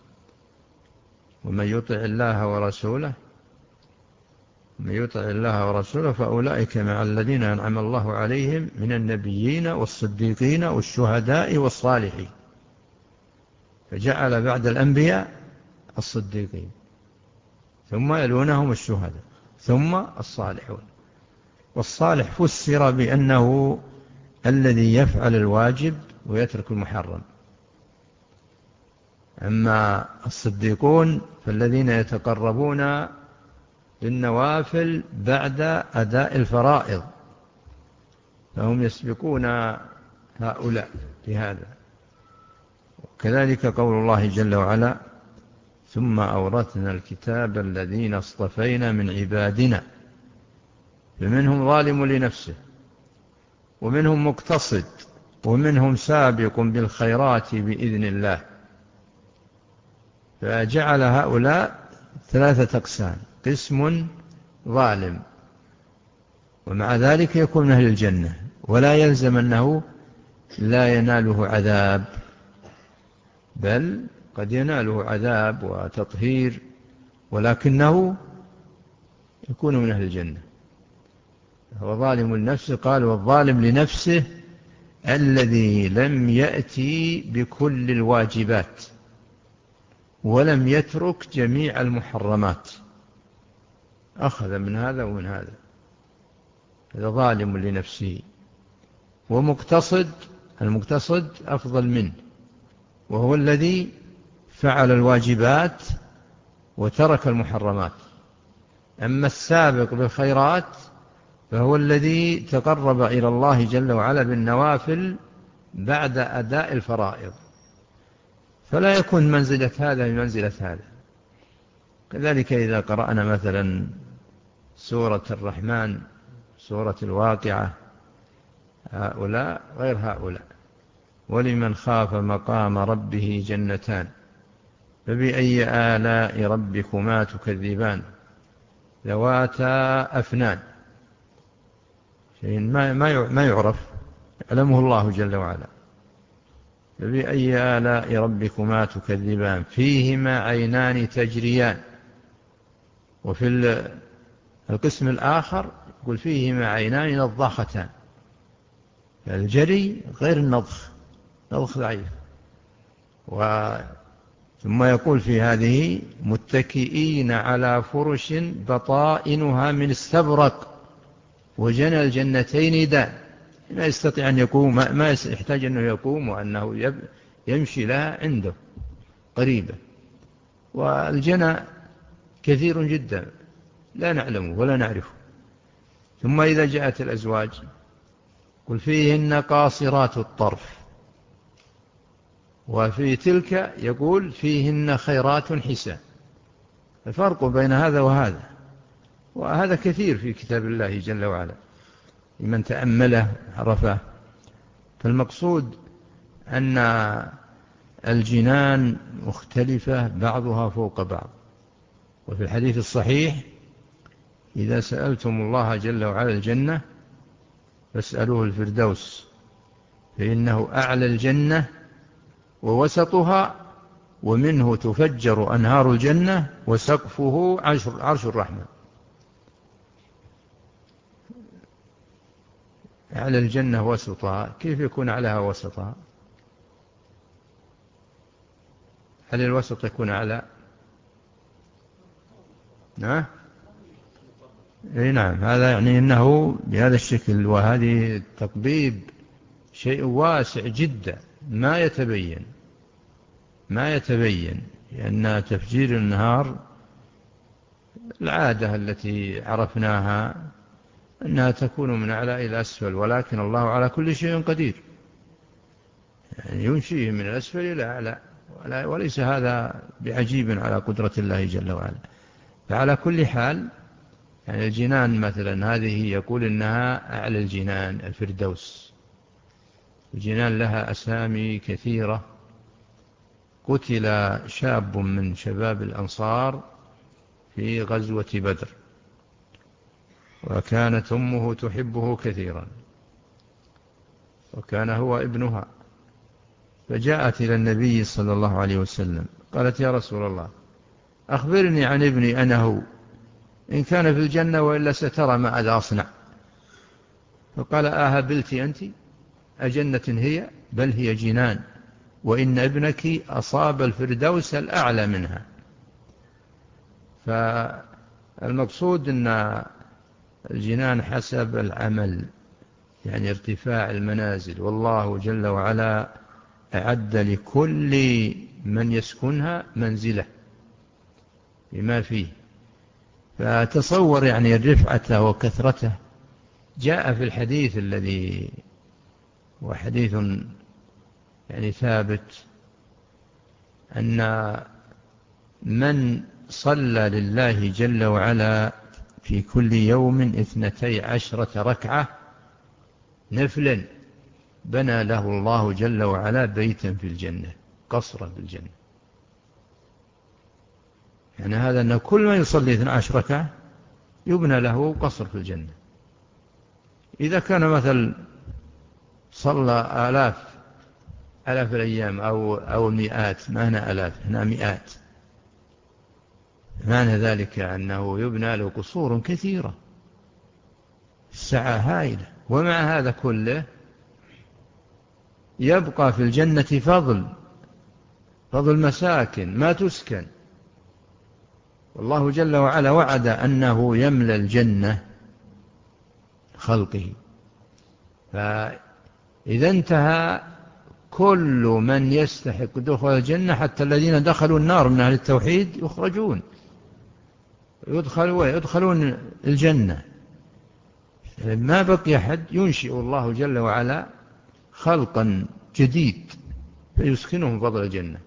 Speaker 2: ومن يطع الله ورسوله من يطع الله ورسوله فأولئك مع الذين أنعم الله عليهم من النبيين والصديقين والشهداء والصالحين. فجعل بعد الأنبياء الصديقين، ثم يلونهم الشهداء، ثم الصالحون. والصالح فسر بأنه الذي يفعل الواجب ويترك المحرم. أما الصديقون فالذين يتقربون بالنوافل بعد أداء الفرائض، فهم يسبقون هؤلاء بهذا. وكذلك قول الله جل وعلا: ثم أورثنا الكتاب الذين اصطفينا من عبادنا فمنهم ظالم لنفسه ومنهم مقتصد ومنهم سابق بالخيرات بإذن الله. فجعل هؤلاء ثلاثة أقسام: قسم ظالم، ومع ذلك يكون من أهل الجنة، ولا يلزم أنه لا يناله عذاب، بل قد يناله عذاب وتطهير، ولكنه يكون من أهل الجنة. هو ظالم لنفسه، قال: والظالم لنفسه الذي لم يأتي بكل الواجبات ولم يترك جميع المحرمات، أخذ من هذا ومن هذا، هذا ظالم لنفسه. ومقتصد، المقتصد أفضل منه، وهو الذي فعل الواجبات وترك المحرمات. أما السابق بالخيرات فهو الذي تقرب إلى الله جل وعلا بالنوافل بعد أداء الفرائض، فلا يكون منزلة هذا بمنزلة هذا. كذلك إذا قرأنا مثلا سورة الرحمن، سورة الواقعة، هؤلاء غير هؤلاء. ولمن خاف مقام ربه جنتان فبأي آلاء ربكما تكذبان ذواتا أفنان. شيء ما يعرف، يعلمه الله جل وعلا. فبأي آلاء ربكما تكذبان فيهما عينان تجريان. وفي القسم الآخر يقول: فيهما عينان نضختان. الجري غير النضخ، نضخ ضعيف. ثم يقول في هذه: متكئين على فرش بطائنها من استبرق وجنى الجنتين دان. ما يستطيع أن يقوم، ما يحتاج أنه يقوم، وأنه يمشي لها عنده قريبة. والجنى كثير جدا لا نعلمه ولا نعرفه. ثم إذا جاءت الأزواج قل: فيهن قاصرات الطرف. وفي تلك يقول فيهن خيرات حسان. الفرق بين هذا وهذا، وهذا كثير في كتاب الله جل وعلا لمن تأمله عرفه. فالمقصود أن الجنان مختلفة بعضها فوق بعض. وفي الحديث الصحيح إذا سألتم الله جل وعلا الجنة فاسألوه الفردوس، فإنه أعلى الجنة ووسطها، ومنه تفجر أنهار الجنة، وسقفه عرش الرحمن. أعلى الجنة وسطها، كيف يكون أعلاها وسطها؟ هل الوسط يكون أعلى؟ نعم نعم، هذا يعني أنه بهذا الشكل. وهذه التطبيب شيء واسع جدا ما يتبين ما يتبين لأن تفجير النهار العادة التي عرفناها أنها تكون من أعلى إلى أسفل، ولكن الله على كل شيء قدير، يعني ينشيه من الأسفل إلى أعلى، وليس هذا بعجيب على قدرة الله جل وعلا. فعلى كل حال يعني الجنان مثلا هذه يقول إنها أعلى الجنان الفردوس. الجنان لها أسامي كثيرة. قتل شاب من شباب الأنصار في غزوة بدر، وكانت أمه تحبه كثيرا، وكان هو ابنها، فجاءت إلى النبي صلى الله عليه وسلم قالت يا رسول الله أخبرني عن ابني أنا هو، إن كان في الجنة وإلا سترى ما أصنع. فقال أهبلت أنت؟ أجنة هي؟ بل هي جنان، وإن ابنك أصاب الفردوس الأعلى منها. فالمقصود أن الجنان حسب العمل، يعني ارتفاع المنازل، والله جل وعلا أعد لكل من يسكنها منزله بما فيه. فتصور يعني الرفعة وكثرته. جاء في الحديث الذي هو حديث يعني ثابت أن من صلى لله جل وعلا في كل يوم اثنتي عشرة ركعة نفلا بنى له الله جل وعلا بيتا في الجنة، قصرا في الجنة. يعني هذا أن كل من يصلي اثنتي عشرة ركعة يبنى له قصر في الجنة. إذا كان مثل صلى آلاف آلاف الأيام أو أو مئات، ما هنا آلاف هنا مئات، معنى ذلك أنه يبنى له قصور كثيرة، السعة هائلة. ومع هذا كله يبقى في الجنة فضل فضل مساكن ما تسكن. والله جل وعلا وعد أنه يملأ الجنة خلقه. فإذا انتهى كل من يستحق دخول الجنة، حتى الذين دخلوا النار من أهل التوحيد يخرجون يدخلون يدخلون الجنة. ما بقي أحد ينشئ الله جل وعلا خلقا جديد فيسكنهم فضل الجنة.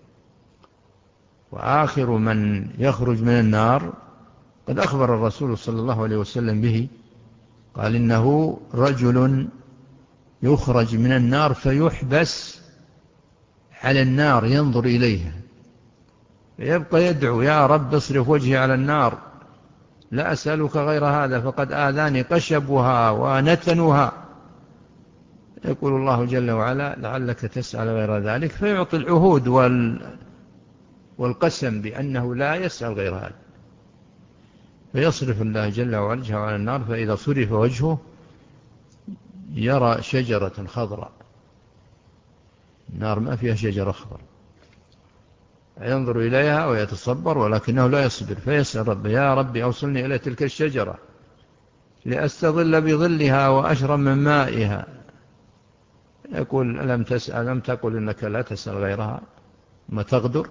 Speaker 2: وآخر من يخرج من النار قد أخبر الرسول صلى الله عليه وسلم به، قال إنه رجل يخرج من النار فيحبس على النار ينظر إليها، فيبقى يدعو يا رب اصرف وجهي على النار، لا أسألك غير هذا فقد آذاني قشبها ونتنها. يقول الله جل وعلا لعلك تسأل غير ذلك، فيعطي العهود وال والقسم بأنه لا يسأل غير هذا، فيصرف الله جل وعلا على النار. فإذا صرف وجهه يرى شجرة خضراء، النار ما فيها شجرة خضراء، ينظر إليها ويتصبر ولكنه لا يصبر، فيسأل رب يا رب أوصلني إلى تلك الشجرة لأستظل بظلها وأشرب من مائها. يقول ألم تسأل لم تقل إنك لا تسأل غيرها ما تغدر.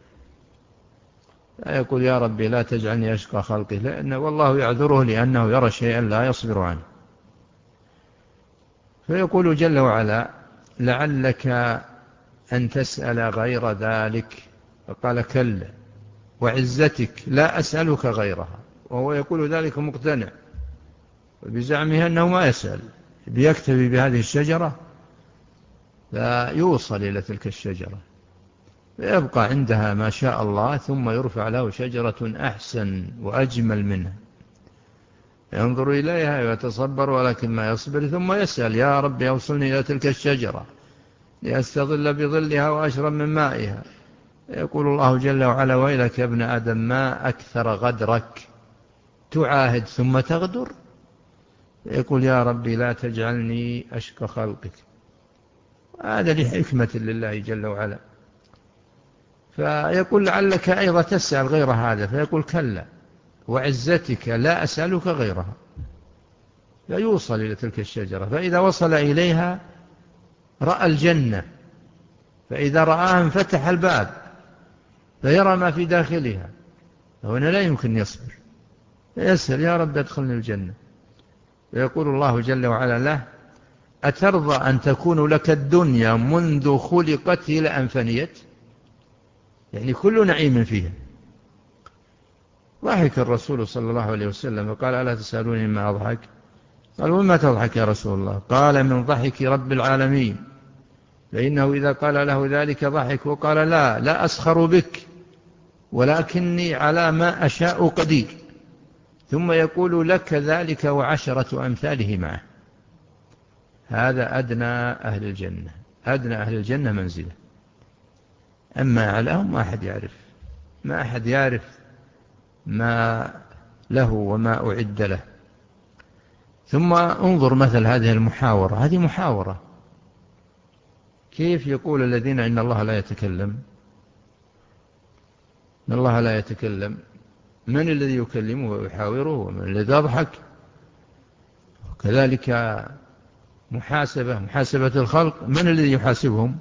Speaker 2: يقول يا ربي لا تجعلني أشقى خلقه، لأنه والله يعذره لأنه يرى شيئا لا يصبر عنه. فيقول جل وعلا لعلك أن تسأل غير ذلك. فقال كلا وعزتك لا أسألك غيرها، وهو يقول ذلك مقتنع بزعمه أنه ما يسأل، بيكتفي بهذه الشجرة لا يوصل إلى تلك الشجرة، فيبقى عندها ما شاء الله، ثم يرفع له شجرة أحسن وأجمل منها، ينظر إليها ويتصبر ولكن ما يصبر، ثم يسأل يا رب يوصلني إلى تلك الشجرة لأستظل بظلها وأشرب من مائها. يقول الله جل وعلا ويلك يا ابن آدم ما أكثر غدرك، تعاهد ثم تغدر. يقول يا ربي لا تجعلني أشقى خلقك. هذا لحكمة لله جل وعلا. فيقول لعلك أيضا تسأل غير هذا، فيقول كلا وعزتك لا أسألك غيرها، لا يوصل إلى تلك الشجرة. فإذا وصل إليها رأى الجنة، فإذا رآها انفتح الباب فيرى ما في داخلها، فهنا لا يمكن يصبر، فيسأل يا رب ادخلني الجنة. فيقول الله جل وعلا له أترضى أن تكون لك الدنيا منذ خلقت إلى أن فنيت، يعني كل نعيم فيها. ضحك الرسول صلى الله عليه وسلم وقال ألا تسألوني ما أضحك؟ قالوا وما تضحك يا رسول الله؟ قال من ضحك رب العالمين، فإنه إذا قال له ذلك ضحك وقال لا لا أسخر بك ولكني على ما أشاء قدير، ثم يقول لك ذلك وعشرة أمثاله معه. هذا أدنى أهل الجنة، أدنى أهل الجنة منزلة. أما أعلاهم ما أحد يعرف، ما أحد يعرف ما له وما أعد له. ثم انظر مثل هذه المحاورة، هذه محاورة كيف يقول الذين إن الله لا يتكلم، إن الله لا يتكلم، من الذي يكلمه ويحاوره ومن الذي يضحك؟ وكذلك محاسبة محاسبة الخلق، من الذي يحاسبهم؟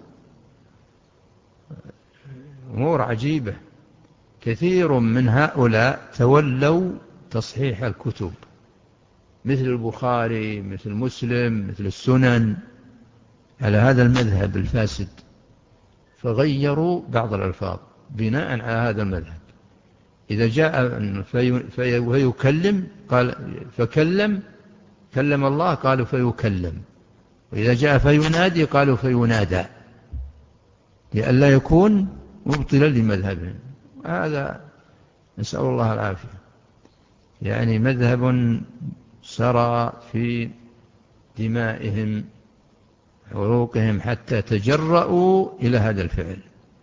Speaker 2: أمور عجيبة. كثير من هؤلاء تولوا تصحيح الكتب مثل البخاري مثل مسلم مثل السنن على هذا المذهب الفاسد، فغيروا بعض الألفاظ بناء على هذا المذهب. إذا جاء في فيكلم قال فكلم كلم الله قالوا فيكلم، وإذا جاء فينادي قالوا فينادى، لئلا يكون مبطلا لمذهبهم. هذا نسأل الله العافية، يعني مذهب سرى في دمائهم عروقهم حتى تجرؤوا إلى هذا الفعل.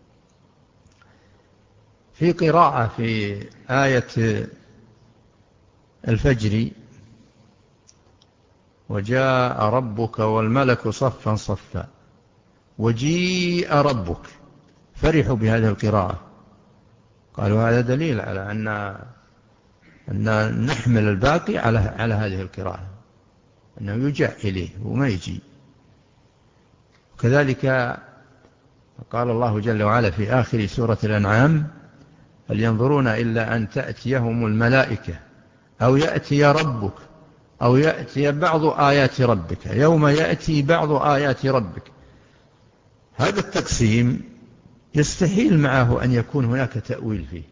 Speaker 2: في قراءة في آية الفجر وجاء ربك والملك صفا صفا وجيء ربك، فرحوا بهذه القراءة، قالوا هذا دليل على أن أن نحمل الباقي على على هذه القراءة، أنه يجاء إليه وما يجي. وكذلك قال الله جل وعلا في آخر سورة الأنعام هل ينظرون إلا أن تأتيهم الملائكة أو يأتي ربك أو يأتي بعض آيات ربك، يوم يأتي بعض آيات ربك. هذا التقسيم يستحيل معه أن يكون هناك تأويل فيه.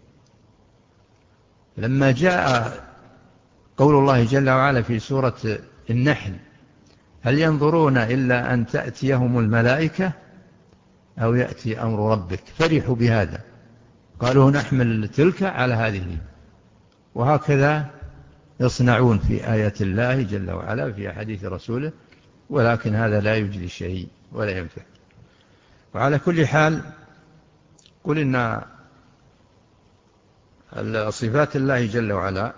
Speaker 2: لما جاء قول الله جل وعلا في سورة النحل هل ينظرون إلا أن تأتيهم الملائكة أو يأتي أمر ربك، فرحوا بهذا، قالوا نحمل تلك على هذه. وهكذا يصنعون في آيات الله جل وعلا في حديث رسوله، ولكن هذا لا يجدي شيء ولا ينفع. وعلى كل حال قل إن صفات الله جل وعلا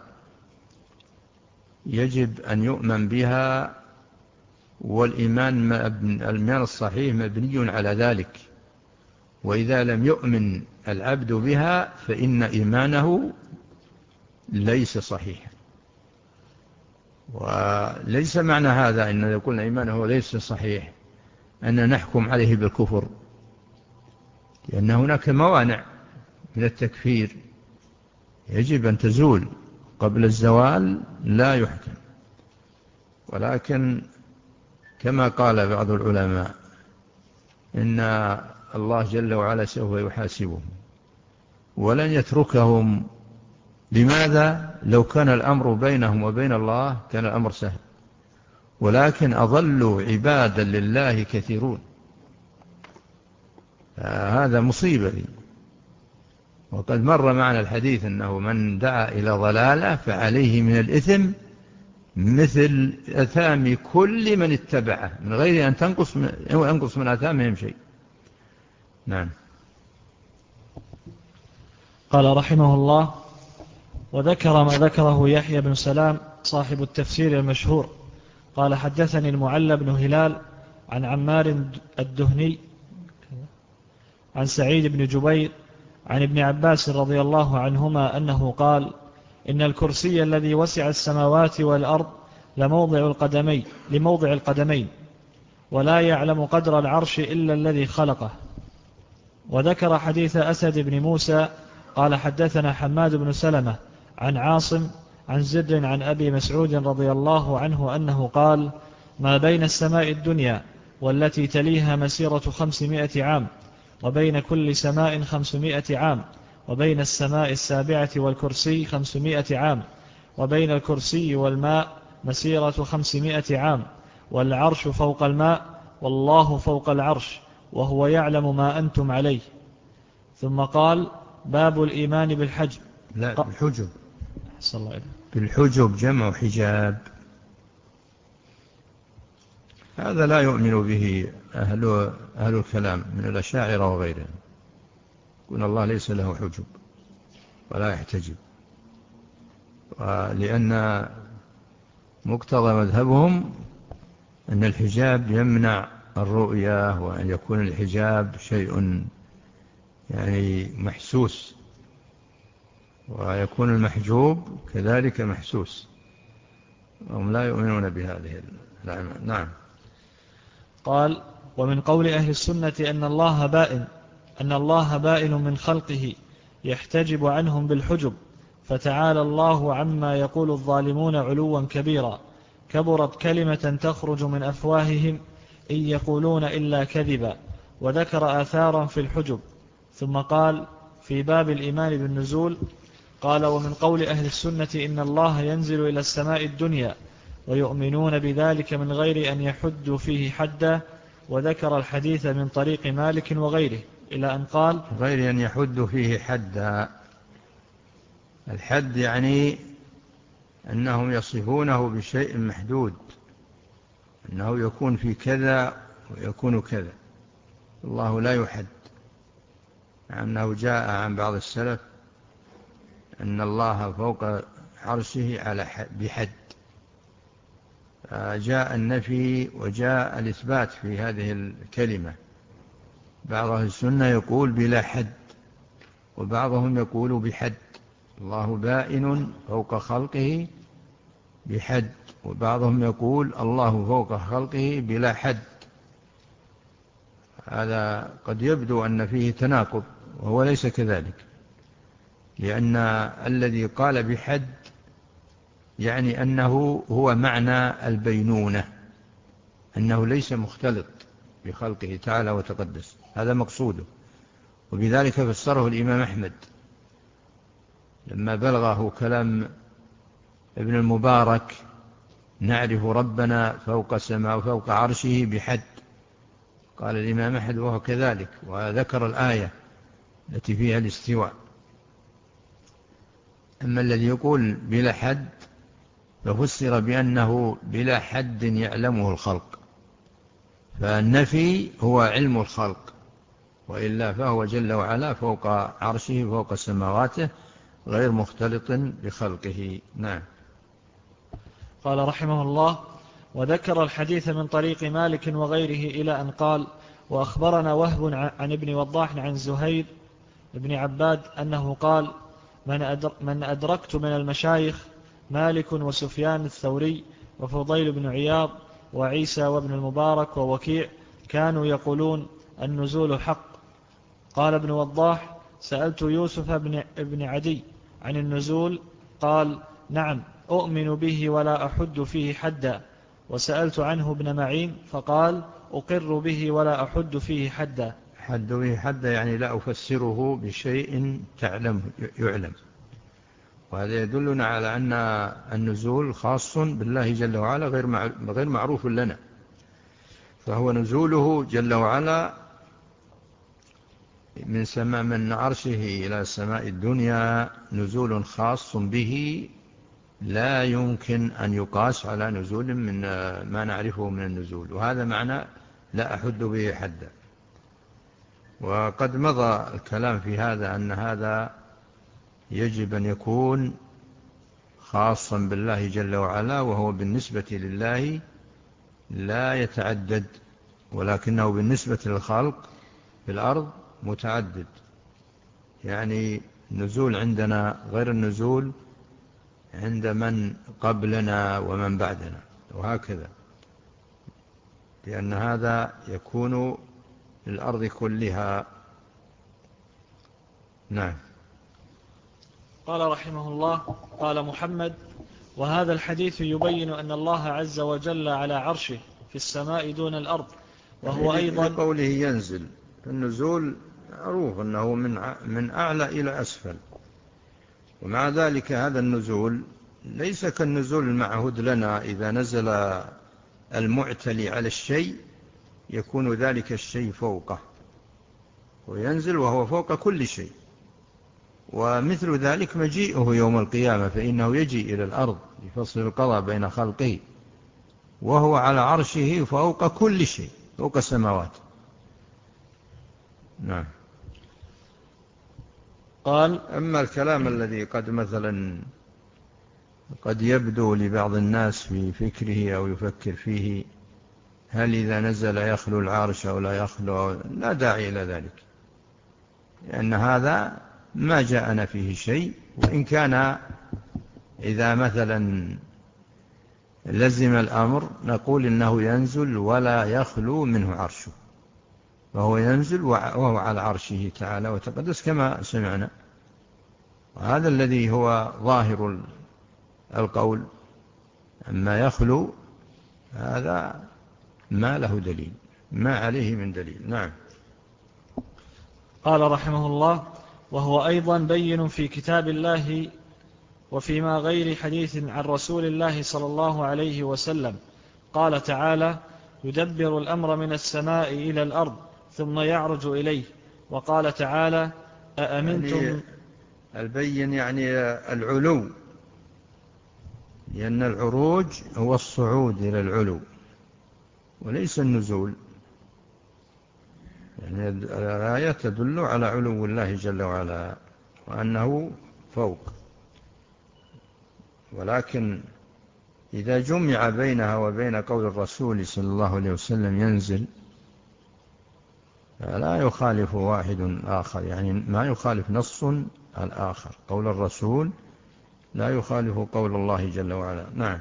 Speaker 2: يجب أن يؤمن بها، والإيمان الإيمان الصحيح مبني على ذلك. وإذا لم يؤمن العبد بها فإن إيمانه ليس صحيحا. وليس معنى هذا أن يقول إيمانه ليس صحيح أن نحكم عليه بالكفر، لأن هناك موانع من التكفير يجب أن تزول، قبل الزوال لا يحكم. ولكن كما قال بعض العلماء إن الله جل وعلا سوف يحاسبهم ولن يتركهم. لماذا؟ لو كان الأمر بينهم وبين الله كان الأمر سهل، ولكن أضلوا عبادا لله كثيرون. هذا مصيبة لي. وقد مر معنا الحديث أنه من دعا إلى ضلالة فعليه من الإثم مثل أثام كل من اتبعه من غير أن تنقص من, ينقص من أثامهم شيء. نعم.
Speaker 1: قال رحمه الله: وذكر ما ذكره يحيى بن سلام صاحب التفسير المشهور قال: حدثني المعلى بن هلال عن عمار الدهني عن سعيد بن جبير عن ابن عباس رضي الله عنهما أنه قال: إن الكرسي الذي وسع السماوات والأرض لموضع القدمين لموضع القدمين ولا يعلم قدر العرش إلا الذي خلقه. وذكر حديث أسد بن موسى قال: حدثنا حماد بن سلمة عن عاصم عن زر عن أبي مسعود رضي الله عنه أنه قال: ما بين السماء الدنيا والتي تليها مسيرة خمسمائة عام، وبين كل سماء خمسمائة عام، وبين السماء السابعة والكرسي خمسمائة عام، وبين الكرسي والماء مسيرة خمسمائة عام، والعرش فوق الماء، والله فوق العرش، وهو يعلم ما أنتم عليه. ثم قال: باب الإيمان بالحجب.
Speaker 2: لا بالحجب.
Speaker 1: صلى الله عليه وسلم.
Speaker 2: بالحجب جمع حجاب. هذا لا يؤمن به أهل, أهل الكلام من الأشاعرة وغيرهم، يقول الله ليس له حجب ولا يحتجب، لأن مقتضى مذهبهم أن الحجاب يمنع الرؤية، وأن يكون الحجاب شيء يعني محسوس، ويكون المحجوب كذلك محسوس، هم لا يؤمنون بهذه الأعمال. نعم.
Speaker 1: قال: ومن قول أهل السنة أن الله بائن أن الله بائن من خلقه يحتجب عنهم بالحجب، فتعالى الله عما يقول الظالمون علوا كبيرا، كبرت كلمة تخرج من أفواههم إن يقولون إلا كذبا. وذكر آثارا في الحجب. ثم قال: في باب الإيمان بالنزول قال: ومن قول أهل السنة إن الله ينزل إلى السماء الدنيا ويؤمنون بذلك من غير أن يحدوا فيه حدا. وذكر الحديث من طريق مالك وغيره إلى أن قال:
Speaker 2: غير أن يحدوا فيه حدا. الحد يعني أنهم يصفونه بشيء محدود، أنه يكون في كذا ويكون كذا. الله لا يحد، أنه جاء عن بعض السلف أن الله فوق عرشه على بحد. جاء النفي وجاء الإثبات في هذه الكلمة. بعض أهل السنة يقول بلا حد، وبعضهم يقول بحد. الله بائن فوق خلقه بحد، وبعضهم يقول الله فوق خلقه بلا حد. هذا قد يبدو أن فيه تناقض، وهو ليس كذلك، لأن الذي قال بحد يعني أنه هو معنى البينونة، أنه ليس مختلط بخلقه تعالى وتقدس، هذا مقصوده. وبذلك فسره الإمام أحمد لما بلغه كلام ابن المبارك: نعرف ربنا فوق السماء وفوق عرشه بحد. قال الإمام أحمد: وهو كذلك، وذكر الآية التي فيها الاستواء. أما الذي يقول بلا حد ففسر بأنه بلا حد يعلمه الخلق، فالنفي هو علم الخلق، وإلا فهو جل وعلا فوق عرشه فوق سماواته غير مختلط بخلقه. نعم.
Speaker 1: قال رحمه الله: وذكر الحديث من طريق مالك وغيره إلى أن قال: وأخبرنا وهب عن ابن وضاح عن زهير بن عباد أنه قال: من أدركت من المشايخ مالك وسفيان الثوري وفضيل بن عياض وعيسى وابن المبارك ووكيع كانوا يقولون النزول حق. قال ابن وضاح: سألت يوسف بن عدي عن النزول قال: نعم أؤمن به ولا أحد فيه حدا. وسألت عنه ابن معين فقال: أقر به ولا أحد فيه حدا.
Speaker 2: أحد به حد يعني لا أفسره بشيء تعلم يعلم، وهذا يدلنا على أن النزول خاص بالله جل وعلا غير معروف لنا، فهو نزوله جل وعلا من سماء من عرشه إلى سماء الدنيا نزول خاص به لا يمكن أن يقاس على نزول من ما نعرفه من النزول، وهذا معنى لا أحد به حدا. وقد مضى الكلام في هذا أن هذا يجب أن يكون خاصا بالله جل وعلا، وهو بالنسبة لله لا يتعدد، ولكنه بالنسبة للخلق في الأرض متعدد، يعني النزول عندنا غير النزول عند من قبلنا ومن بعدنا، وهكذا، لأن هذا يكون للأرض كلها. نعم.
Speaker 1: قال رحمه الله: قال محمد: وهذا الحديث يبين أن الله عز وجل على عرشه في السماء دون الأرض، وهو أيضا
Speaker 2: لقوله ينزل، النزول معروف أنه من من أعلى إلى أسفل، ومع ذلك هذا النزول ليس كالنزول المعهود لنا، إذا نزل المعتلي على الشيء يكون ذلك الشيء فوقه، وينزل وهو فوق كل شيء. ومثل ذلك مجيئه يوم القيامة، فإنه يجيء إلى الأرض لفصل القضاء بين خلقه، وهو على عرشه فوق كل شيء، فوق السماوات. نعم.
Speaker 1: قال:
Speaker 2: أما الكلام الذي قد مثلا قد يبدو لبعض الناس في فكره أو يفكر فيه، هل إذا نزل يخلو العرش أو لا يخلو، لا داعي إلى ذلك، لأن هذا ما جاءنا فيه شيء. وإن كان إذا مثلا لزم الأمر نقول إنه ينزل ولا يخلو منه عرشه، وهو ينزل وهو على عرشه تعالى وتقدس كما سمعنا، وهذا الذي هو ظاهر القول. أما يخلو هذا ما له دليل، ما عليه من دليل. نعم.
Speaker 1: قال رحمه الله: وهو أيضا بين في كتاب الله وفيما غير حديث عن رسول الله صلى الله عليه وسلم. قال تعالى: يدبر الأمر من السماء إلى الأرض ثم يعرج إليه. وقال تعالى: أأمنتم
Speaker 2: يعني البين يعني العلو، لأن العروج هو الصعود إلى العلو وليس النزول، يعني الآية تدل على علو الله جل وعلا وأنه فوق، ولكن إذا جمع بينها وبين قول الرسول صلى الله عليه وسلم ينزل لا يخالف واحد آخر، يعني ما يخالف نص الآخر، قول الرسول لا يخالف قول الله جل وعلا. نعم.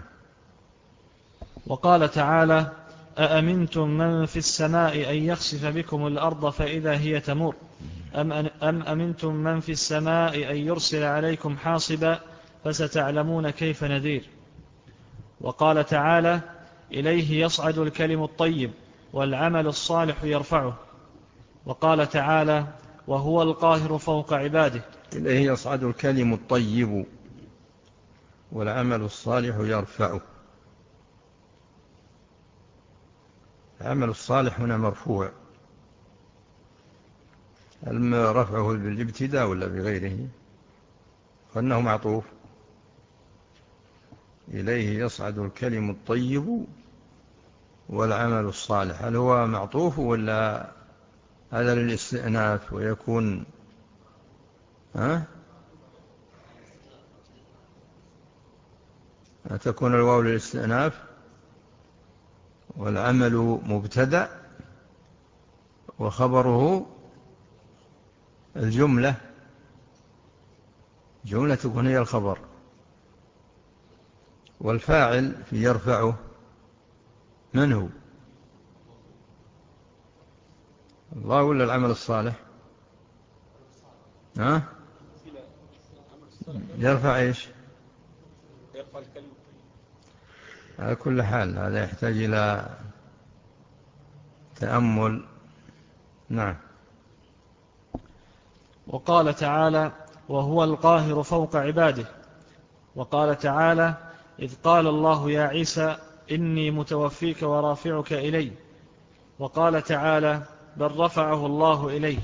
Speaker 1: وقال تعالى: أأمنتم من في السماء أن يخسف بكم الأرض فإذا هي تمور أم, أم أمنتم من في السماء أن يرسل عليكم حاصبا فستعلمون كيف نذير. وقال تعالى: إليه يصعد الكلم الطيب والعمل الصالح يرفعه. وقال تعالى: وهو القاهر فوق عباده.
Speaker 2: إليه يصعد الكلم الطيب والعمل الصالح يرفعه. العمل الصالح هنا مرفوع، هل رفعه بالابتداء ولا بغيره؟ فإنه معطوف. إليه يصعد الكلم الطيب والعمل الصالح، هل هو معطوف ولا هذا للاستئناف ويكون ها تكون الواو للاستئناف والعمل مبتدأ وخبره الجملة، جملة تكون هي الخبر، والفاعل في يرفعه من هو؟ الله ولا العمل الصالح؟ ها؟ يرفع إيش؟
Speaker 1: يرفع الكلمة.
Speaker 2: على كل حال هذا يحتاج إلى تأمل. نعم.
Speaker 1: وقال تعالى وهو القاهر فوق عباده. وقال تعالى إذ قال الله يا عيسى إني متوفيك ورافعك إلي. وقال تعالى بل رفعه الله إليه.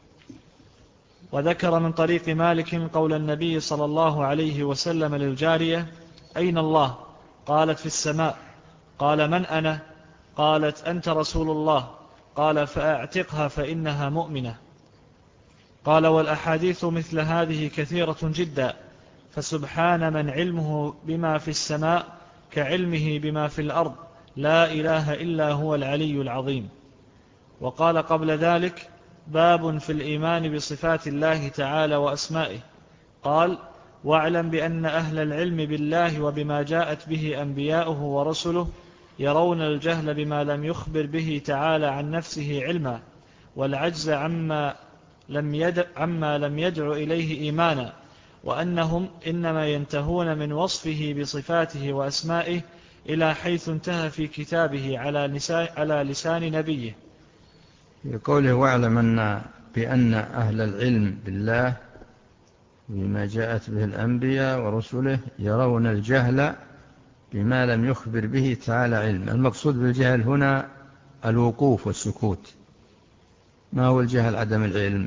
Speaker 1: وذكر من طريق مالك قول النبي صلى الله عليه وسلم للجارية أين الله؟ قالت في السماء. قال من أنا؟ قالت أنت رسول الله. قال فأعتقها فإنها مؤمنة. قال والأحاديث مثل هذه كثيرة جدا، فسبحان من علمه بما في السماء كعلمه بما في الأرض، لا إله إلا هو العلي العظيم. وقال قبل ذلك باب في الإيمان بصفات الله تعالى وأسمائه. قال واعلم بأن أهل العلم بالله وبما جاءت به أنبياؤه ورسله يرون الجهل بما لم يخبر به تعالى عن نفسه علما، والعجز عما لم يدع, عما لم يدع إليه إيمانا، وأنهم إنما ينتهون من وصفه بصفاته وأسمائه إلى حيث انتهى في كتابه على لسان, على لسان نبيه.
Speaker 2: يقوله واعلم أن بأن أهل العلم بالله بما جاءت به الأنبياء ورسله يرون الجهل بما لم يخبر به تعالى علم. المقصود بالجهل هنا الوقوف والسكوت. ما هو الجهل؟ عدم العلم،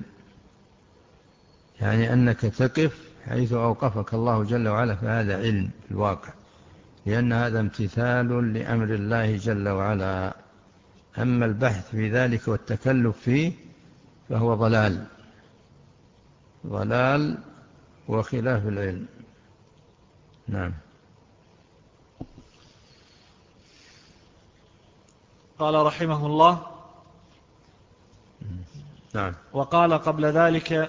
Speaker 2: يعني أنك تقف حيث أوقفك الله جل وعلا، فهذا علم في الواقع، لأن هذا امتثال لأمر الله جل وعلا. أما البحث في ذلك والتكلف فيه فهو ضلال ضلال وخلاف العلم. نعم.
Speaker 1: قال رحمه الله
Speaker 2: نعم.
Speaker 1: وقال قبل ذلك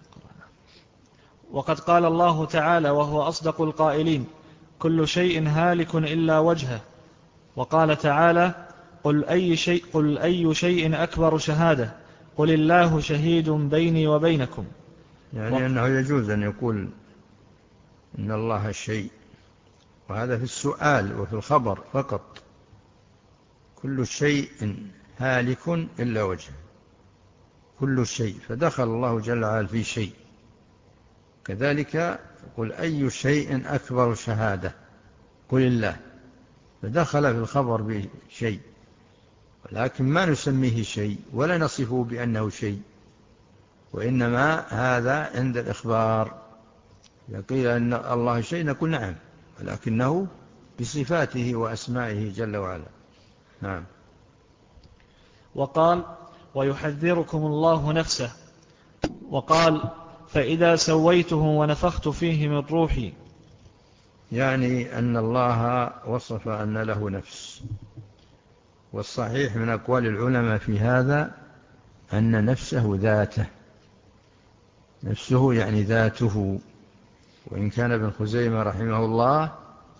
Speaker 1: وقد قال الله تعالى وهو أصدق القائلين كل شيء هالك إلا وجهه. وقال تعالى قل أي شيء, قل أي شيء أكبر شهادة قل الله شهيد بيني وبينكم.
Speaker 2: يعني أنه يجوز أن يقول إن الله شيء، وهذا في السؤال وفي الخبر فقط. كل شيء هالك إلا وجهه، كل شيء، فدخل الله جل وعلا في شيء. كذلك قل أي شيء أكبر شهادة قل الله، فدخل في الخبر بشيء، ولكن ما نسميه شيء ولا نصفه بأنه شيء، وإنما هذا عند الإخبار. إذا قيل أن الله شيء نقول نعم، ولكنه بصفاته وأسمائه جل وعلا. نعم.
Speaker 1: وقال ويحذركم الله نفسه. وقال فإذا سويته ونفخت فيه من روحي،
Speaker 2: يعني أن الله وصف أن له نفس، والصحيح من أقوال العلماء في هذا أن نفسه ذاته، نفسه يعني ذاته. وإن كان ابن خزيمة رحمه الله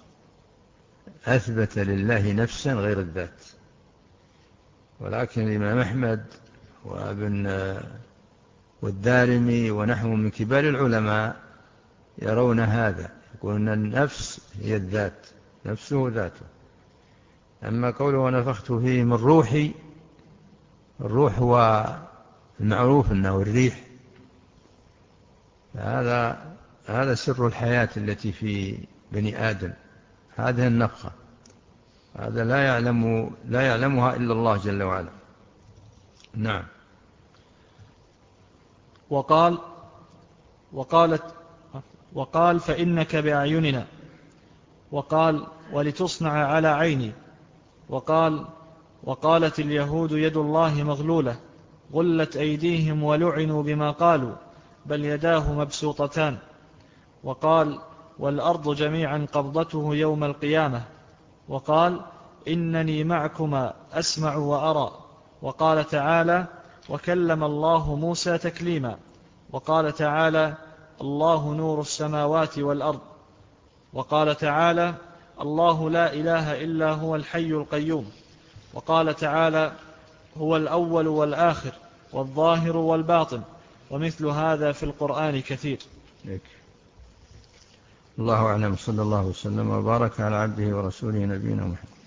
Speaker 2: أثبت لله نفسا غير الذات، ولكن الإمام أحمد وابن والدارمي ونحو من كبار العلماء يرون هذا، يقولون أن النفس هي الذات، نفسه ذاته. أما قوله ونفخت فيه من روحي، الروح هو المعروف أنه الريح، هذا هذا سر الحياة التي في بني آدم، هذه النفخة، هذا لا يعلم لا يعلمها إلا الله جل وعلا. نعم.
Speaker 1: وقال وقالت وقال فإنك بأعيننا. وقال ولتصنع على عيني. وقال وقالت اليهود يد الله مغلولة غلت أيديهم ولعنوا بما قالوا بل يداه مبسوطتان. وقال والأرض جميعا قبضته يوم القيامة. وقال إنني معكما أسمع وأرى. وقال تعالى وكلم الله موسى تكليما. وقال تعالى الله نور السماوات والأرض. وقال تعالى الله لا إله إلا هو الحي القيوم. وقال تعالى هو الأول والآخر والظاهر والباطن، ومثل هذا في القرآن كثير.
Speaker 2: الله أعلم، صلى الله وسلم وبارك على عبده ورسوله نبينا محمد.